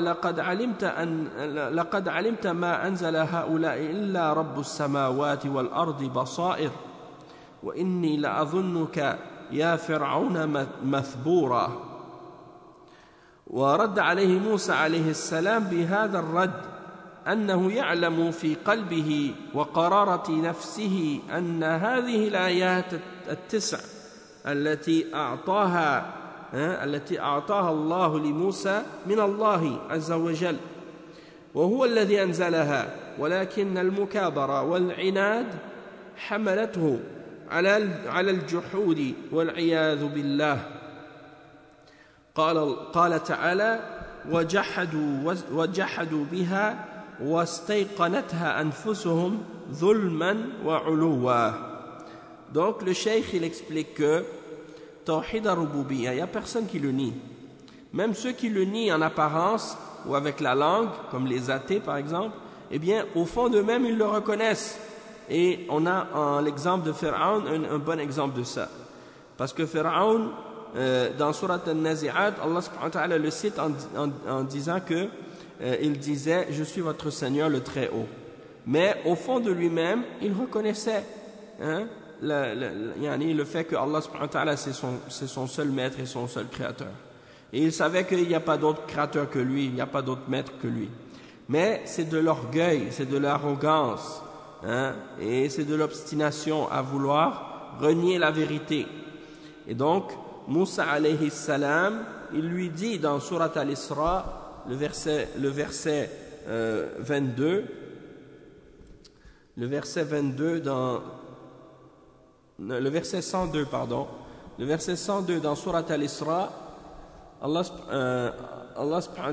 لقد علمت ما أنزل هؤلاء إلا رب السماوات والأرض بصائر وإني لأظنك يا فرعون مثبورا. ورد عليه موسى عليه السلام بهذا الرد أنه يعلم في قلبه وقرارة نفسه أن هذه الآيات التسع التي أعطاها الله لموسى من الله عز وجل، وهو الذي أنزلها، ولكن المكابرة والعناد حملته على الجحود والعياذ بالله. قال تعالى: وجحدوا بها واستيقنتها أنفسهم ظلما وعلوا. Donc le cheikh il explique que Tawhid al-Rububiyya, il n'y a personne qui le nie. Même ceux qui le nient en apparence ou avec la langue, comme les athées par exemple, eh bien au fond d'eux-mêmes ils le reconnaissent. Et on a l'exemple de Pharaon un bon exemple de ça. Parce que Pharaon, dans Surat Al-Nazi'at, Allah subhanahu wa ta'ala le cite en disant que il disait: je suis votre Seigneur le Très-Haut. Mais au fond de lui-même, il reconnaissait le fait que Allah subhanahu wa ta'ala c'est son seul maître et son seul créateur. Et il savait qu'il n'y a pas d'autre créateur que lui, il n'y a pas d'autre maître que lui. Mais c'est de l'orgueil, c'est de l'arrogance, et c'est de l'obstination à vouloir renier la vérité. Et donc, Moussa alayhi salam, il lui dit dans Surat Al-Isra, le verset 22, le verset 102 le verset 102 dans Surat Al-Isra, Allah subhanahu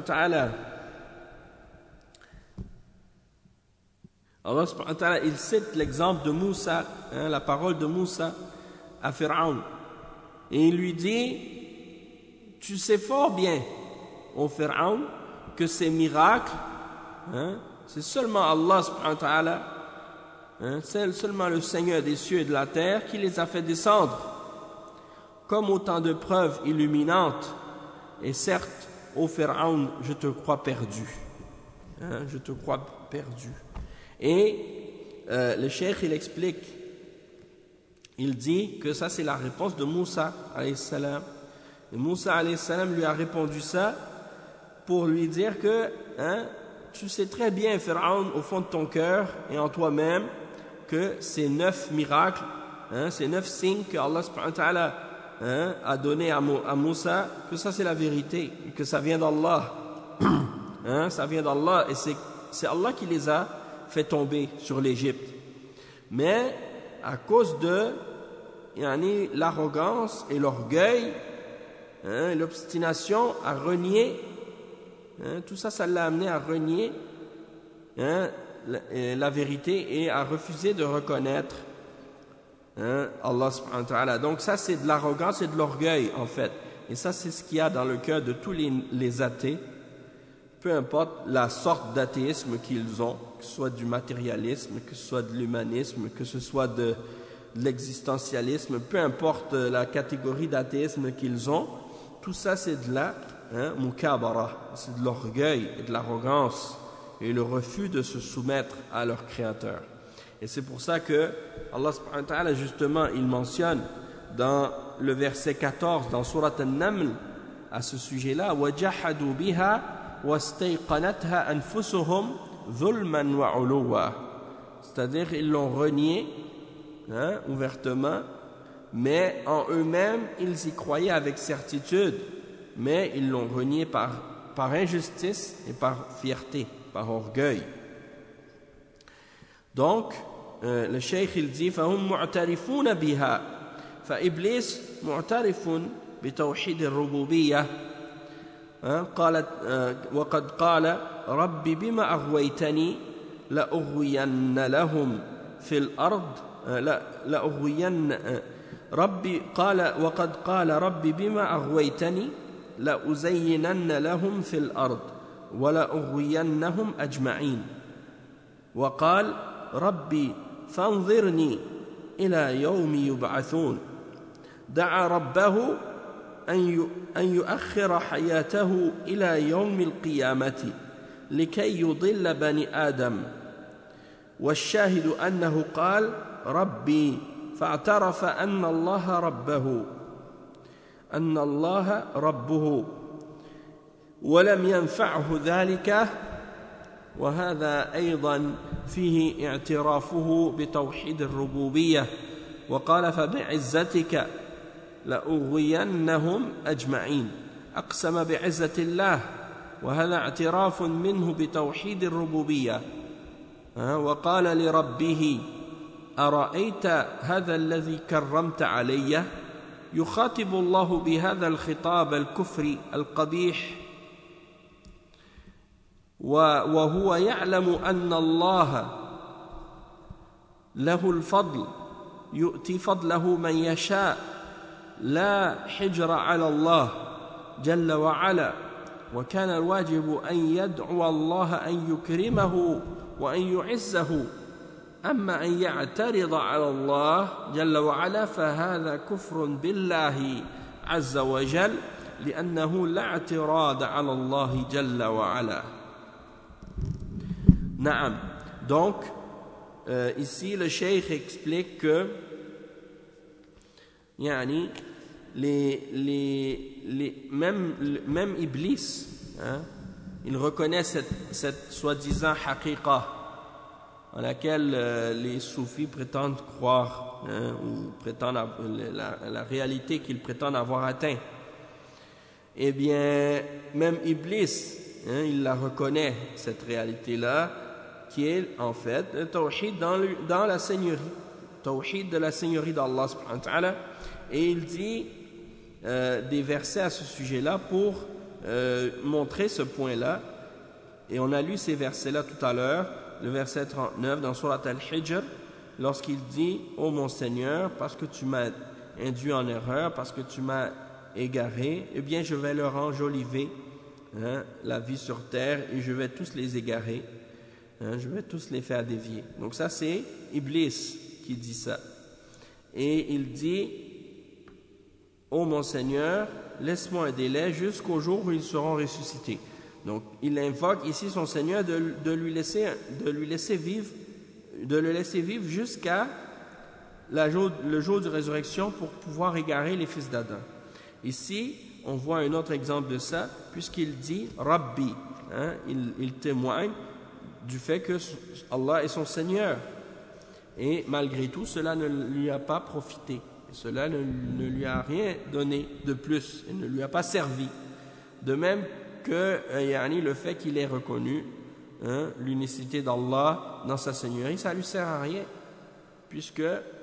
wa ta'ala il cite l'exemple de Moussa, la parole de Moussa à Pharaon, et il lui dit: tu sais fort bien, ô Pharaon, que ces miracles, c'est seulement Allah subhanahu wa ta'ala, c'est seulement le Seigneur des cieux et de la terre qui les a fait descendre comme autant de preuves illuminantes. Et certes, ô Pharaon, je te crois perdu. Je te crois perdu. Et le cheikh il explique, il dit que ça c'est la réponse de Moussa alayhi salam. Et Moussa alayhi salam lui a répondu ça pour lui dire que tu sais très bien, Pharaon, au fond de ton cœur et en toi-même, que ces 9 miracles, ces 9 signes que Allah subhanahu wa ta'ala a donné à Moussa, que ça c'est la vérité, et que ça vient d'Allah. Ça vient d'Allah, et c'est Allah qui les a fait tomber sur l'Égypte. Mais à cause de l'arrogance et l'orgueil, l'obstination à renier, tout ça, ça l'a amené à renier la vérité et à refuser de reconnaître Allah subhanahu wa ta'ala. Donc ça c'est de l'arrogance et de l'orgueil en fait, et ça c'est ce qu'il y a dans le cœur de tous les athées, peu importe la sorte d'athéisme qu'ils ont, que ce soit du matérialisme, que ce soit de l'humanisme, que ce soit de l'existentialisme, peu importe la catégorie d'athéisme qu'ils ont, tout ça c'est de la mukabara, c'est de l'orgueil et de l'arrogance et le refus de se soumettre à leur créateur. Et c'est pour ça que Allah subhanahu wa ta'ala justement il mentionne dans le verset 14 dans Surat An-Naml à ce sujet-là: وَجَحَدُوا بِهَا وَاسْتَيْقَنَتْهَا أَنفُسُهُمْ ظُلْمًا وَعُلُوًّا. C'est-à-dire ils l'ont renié ouvertement, mais en eux-mêmes ils y croyaient avec certitude, mais ils l'ont renié par injustice et par fierté, par orgueil. Donc le cheikh il dit: فهم معترفون بها، فإبليس معترف بتوحيد الربوبية. قالت وقد قال: ربي بما أغويتني لأغوين لهم في الأرض لأغوين ربي قال وقد قال ربي بما أغويتني لأزينن لهم في الأرض ولأغوينهم أجمعين. وقال: ربي فانظرني إلى يوم يبعثون. دعا ربه أن يؤخر حياته إلى يوم القيامة لكي يضل بني آدم. والشاهد أنه قال: ربي، فاعترف أن الله ربه ولم ينفعه ذلك وهذا أيضا فيه اعترافه بتوحيد الربوبية وقال فبعزتك لأغوينهم أجمعين أقسم بعزة الله وهذا اعتراف منه بتوحيد الربوبية وقال لربه أرأيت هذا الذي كرمت علي يخاطب الله بهذا الخطاب الكفري القبيح وهو يعلم أن الله له الفضل يؤتي فضله من يشاء لا حجر على الله جل وعلا وكان الواجب أن يدعو الله أن يكرمه وأن يعزه أما أن يعترض على الله جل وعلا فهذا كفر بالله عز وجل لأنه لا اعتراض على الله جل وعلا. Naam. Donc, ici le cheikh explique que yani, même Iblis, il reconnaît cette soi-disant haqiqa à laquelle les soufis prétendent croire ou prétendent la réalité qu'ils prétendent avoir atteint. Eh bien, même Iblis, il la reconnaît, cette réalité-là, qui est en fait le tawhid dans la seigneurie, tawhid de la seigneurie d'Allah subhanahu wa ta'ala. Et il dit des versets à ce sujet-là pour montrer ce point-là. Et on a lu ces versets-là tout à l'heure, le verset 39 dans Surat Al-Hijr, lorsqu'il dit « Ô mon Seigneur, parce que tu m'as induit en erreur, parce que tu m'as égaré, eh bien je vais leur enjoliver la vie sur terre et je vais tous les égarer. Je vais tous les faire dévier. » Donc ça c'est Iblis qui dit ça. Et il dit « Ô mon Seigneur, laisse-moi un délai jusqu'au jour où ils seront ressuscités. » Donc il invoque ici son Seigneur de le laisser vivre jusqu'à le jour de résurrection pour pouvoir égarer les fils d'Adam. Ici, on voit un autre exemple de ça, puisqu'il dit « Rabbi ». Il témoigne du fait que Allah est son Seigneur. Et malgré tout, cela ne lui a pas profité. Cela ne lui a rien donné de plus. Il ne lui a pas servi. De même que le fait qu'il ait reconnu l'unicité d'Allah dans sa Seigneurie, ça ne lui sert à rien. Puisque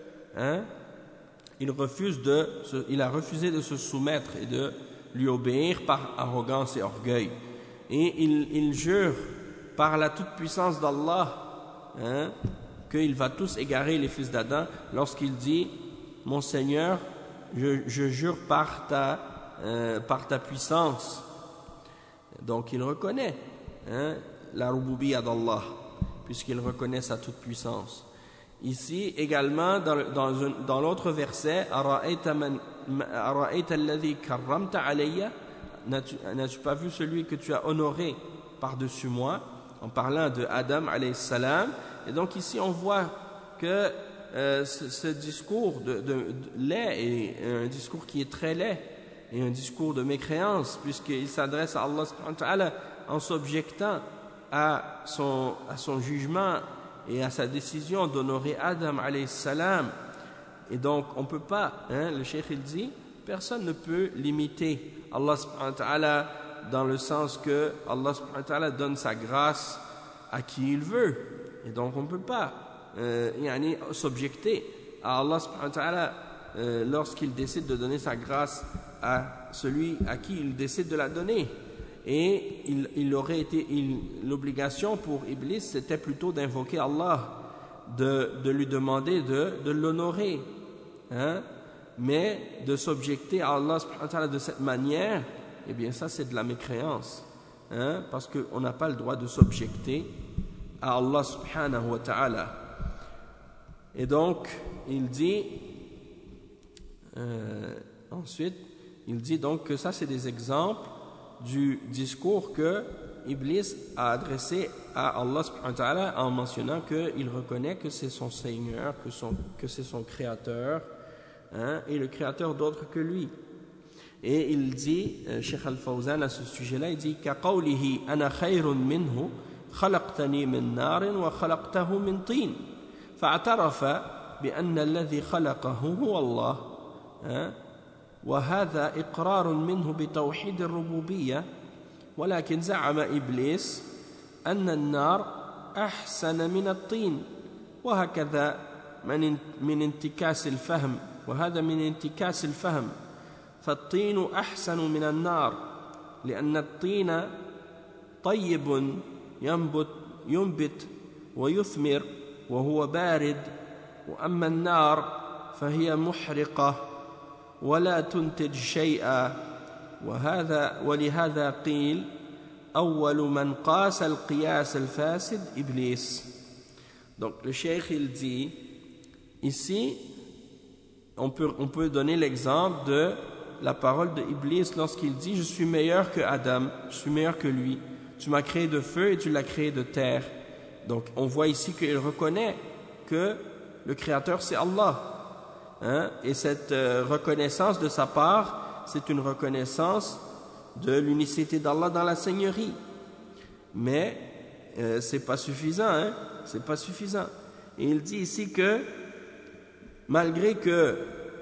il a refusé de se soumettre et de lui obéir par arrogance et orgueil. Et il jure par la toute-puissance d'Allah qu'il va tous égarer les fils d'Adam lorsqu'il dit « Mon Seigneur, je jure par ta puissance ». Donc il reconnaît la rububiyya d'Allah puisqu'il reconnaît sa toute-puissance. Ici également dans l'autre verset « Ara'ayta alladhi karramta alayya » N'as-tu pas vu celui que tu as honoré par-dessus moi, en parlant de Adam alayhi salam. Et donc ici on voit que ce discours de laid est un discours qui est très laid et un discours de mécréance, puisqu'il s'adresse à Allah subhanahu wa ta'ala en s'objectant à son jugement et à sa décision d'honorer Adam alayhi salam. Et donc on ne peut pas, le cheikh il dit, personne ne peut limiter Allah subhanahu wa ta'ala dans le sens que Allah subhanahu wa ta'ala donne sa grâce à qui il veut. Et donc on ne peut pas s'objecter à Allah subhanahu wa ta'ala lorsqu'il décide de donner sa grâce à celui à qui il décide de la donner. Et il aurait été l'obligation pour Iblis, c'était plutôt d'invoquer Allah, de lui demander de l'honorer. Mais de s'objecter à Allah subhanahu wa ta'ala de cette manière, eh bien ça c'est de la mécréance, parce qu'on n'a pas le droit de s'objecter à Allah subhanahu wa ta'ala. Et donc il dit ensuite, il dit donc que ça c'est des exemples du discours que Iblis a adressé à Allah subhanahu wa ta'ala en mentionnant qu'il reconnaît que c'est son Seigneur, que c'est son Créateur, et le créateur d'autre que lui. Et il dit, Cheikh Al-Fawzan à ce sujet-là, il dit « Ka qawlihi ana khayrun minhu خلقتني من نار وخلقته من طين فاعترف بأن الذي خلقه هو الله وهذا إقرار منه بتوحيد الربوبية ولكن زعم إبليس أن النار أحسن من الطين وهكذا من انتكاس الفهم وهذا من انتكاس الفهم فالطين أحسن من النار لأن الطين طيب ينبت ويثمر وهو بارد وأما النار فهي محرقة ولا تنتج شيئا ولهذا قيل أول من قاس القياس الفاسد إبليس. Donc le cheikh il dit ici on peut donner l'exemple de la parole de Iblis lorsqu'il dit je suis meilleur que Adam, je suis meilleur que lui, tu m'as créé de feu et tu l'as créé de terre. Donc on voit ici qu'il reconnaît que le créateur c'est Allah et cette reconnaissance de sa part c'est une reconnaissance de l'unicité d'Allah dans la seigneurie mais c'est pas suffisant c'est pas suffisant et il dit ici que malgré que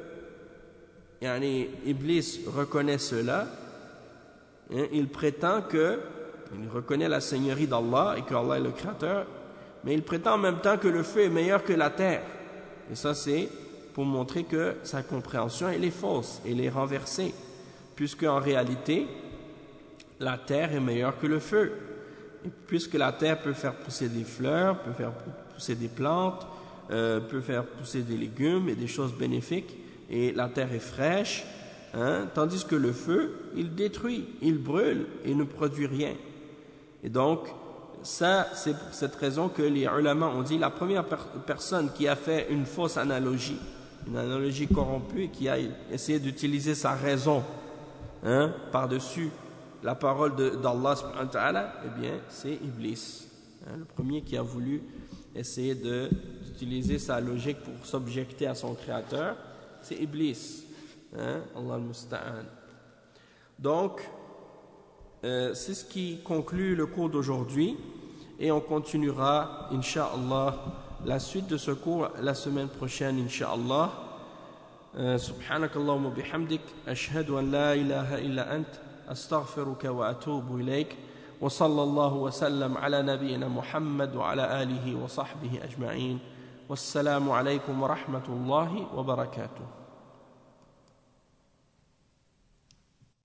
Iblis reconnaît cela il prétend il reconnaît la seigneurie d'Allah et qu'Allah est le créateur mais il prétend en même temps que le feu est meilleur que la terre et ça c'est pour montrer que sa compréhension elle est fausse, elle est renversée puisque en réalité la terre est meilleure que le feu et puisque la terre peut faire pousser des fleurs, peut faire pousser des plantes, peut faire pousser des légumes et des choses bénéfiques et la terre est fraîche tandis que le feu il détruit, il brûle et ne produit rien et donc ça c'est pour cette raison que les ulama ont dit la première personne qui a fait une fausse analogie, une analogie corrompue et qui a essayé d'utiliser sa raison par-dessus la parole d'Allah subhanahu wa ta'ala, eh bien c'est Iblis le premier qui a voulu essayer d'utiliser sa logique pour s'objecter à son créateur c'est Iblis Allah al-Musta'an. Donc c'est ce qui conclut le cours d'aujourd'hui et on continuera Inch'Allah la suite de ce cours la semaine prochaine Inch'Allah. Subhanakallahumma bihamdik ashhadu an la ilaha illa ant astaghfiruka wa atubu ilayk wa sallallahu wa sallam ala nabiyyina Muhammad wa ala alihi wa sahbihi ajma'in wassalamu alaykum wa rahmatullahi wa barakatuh.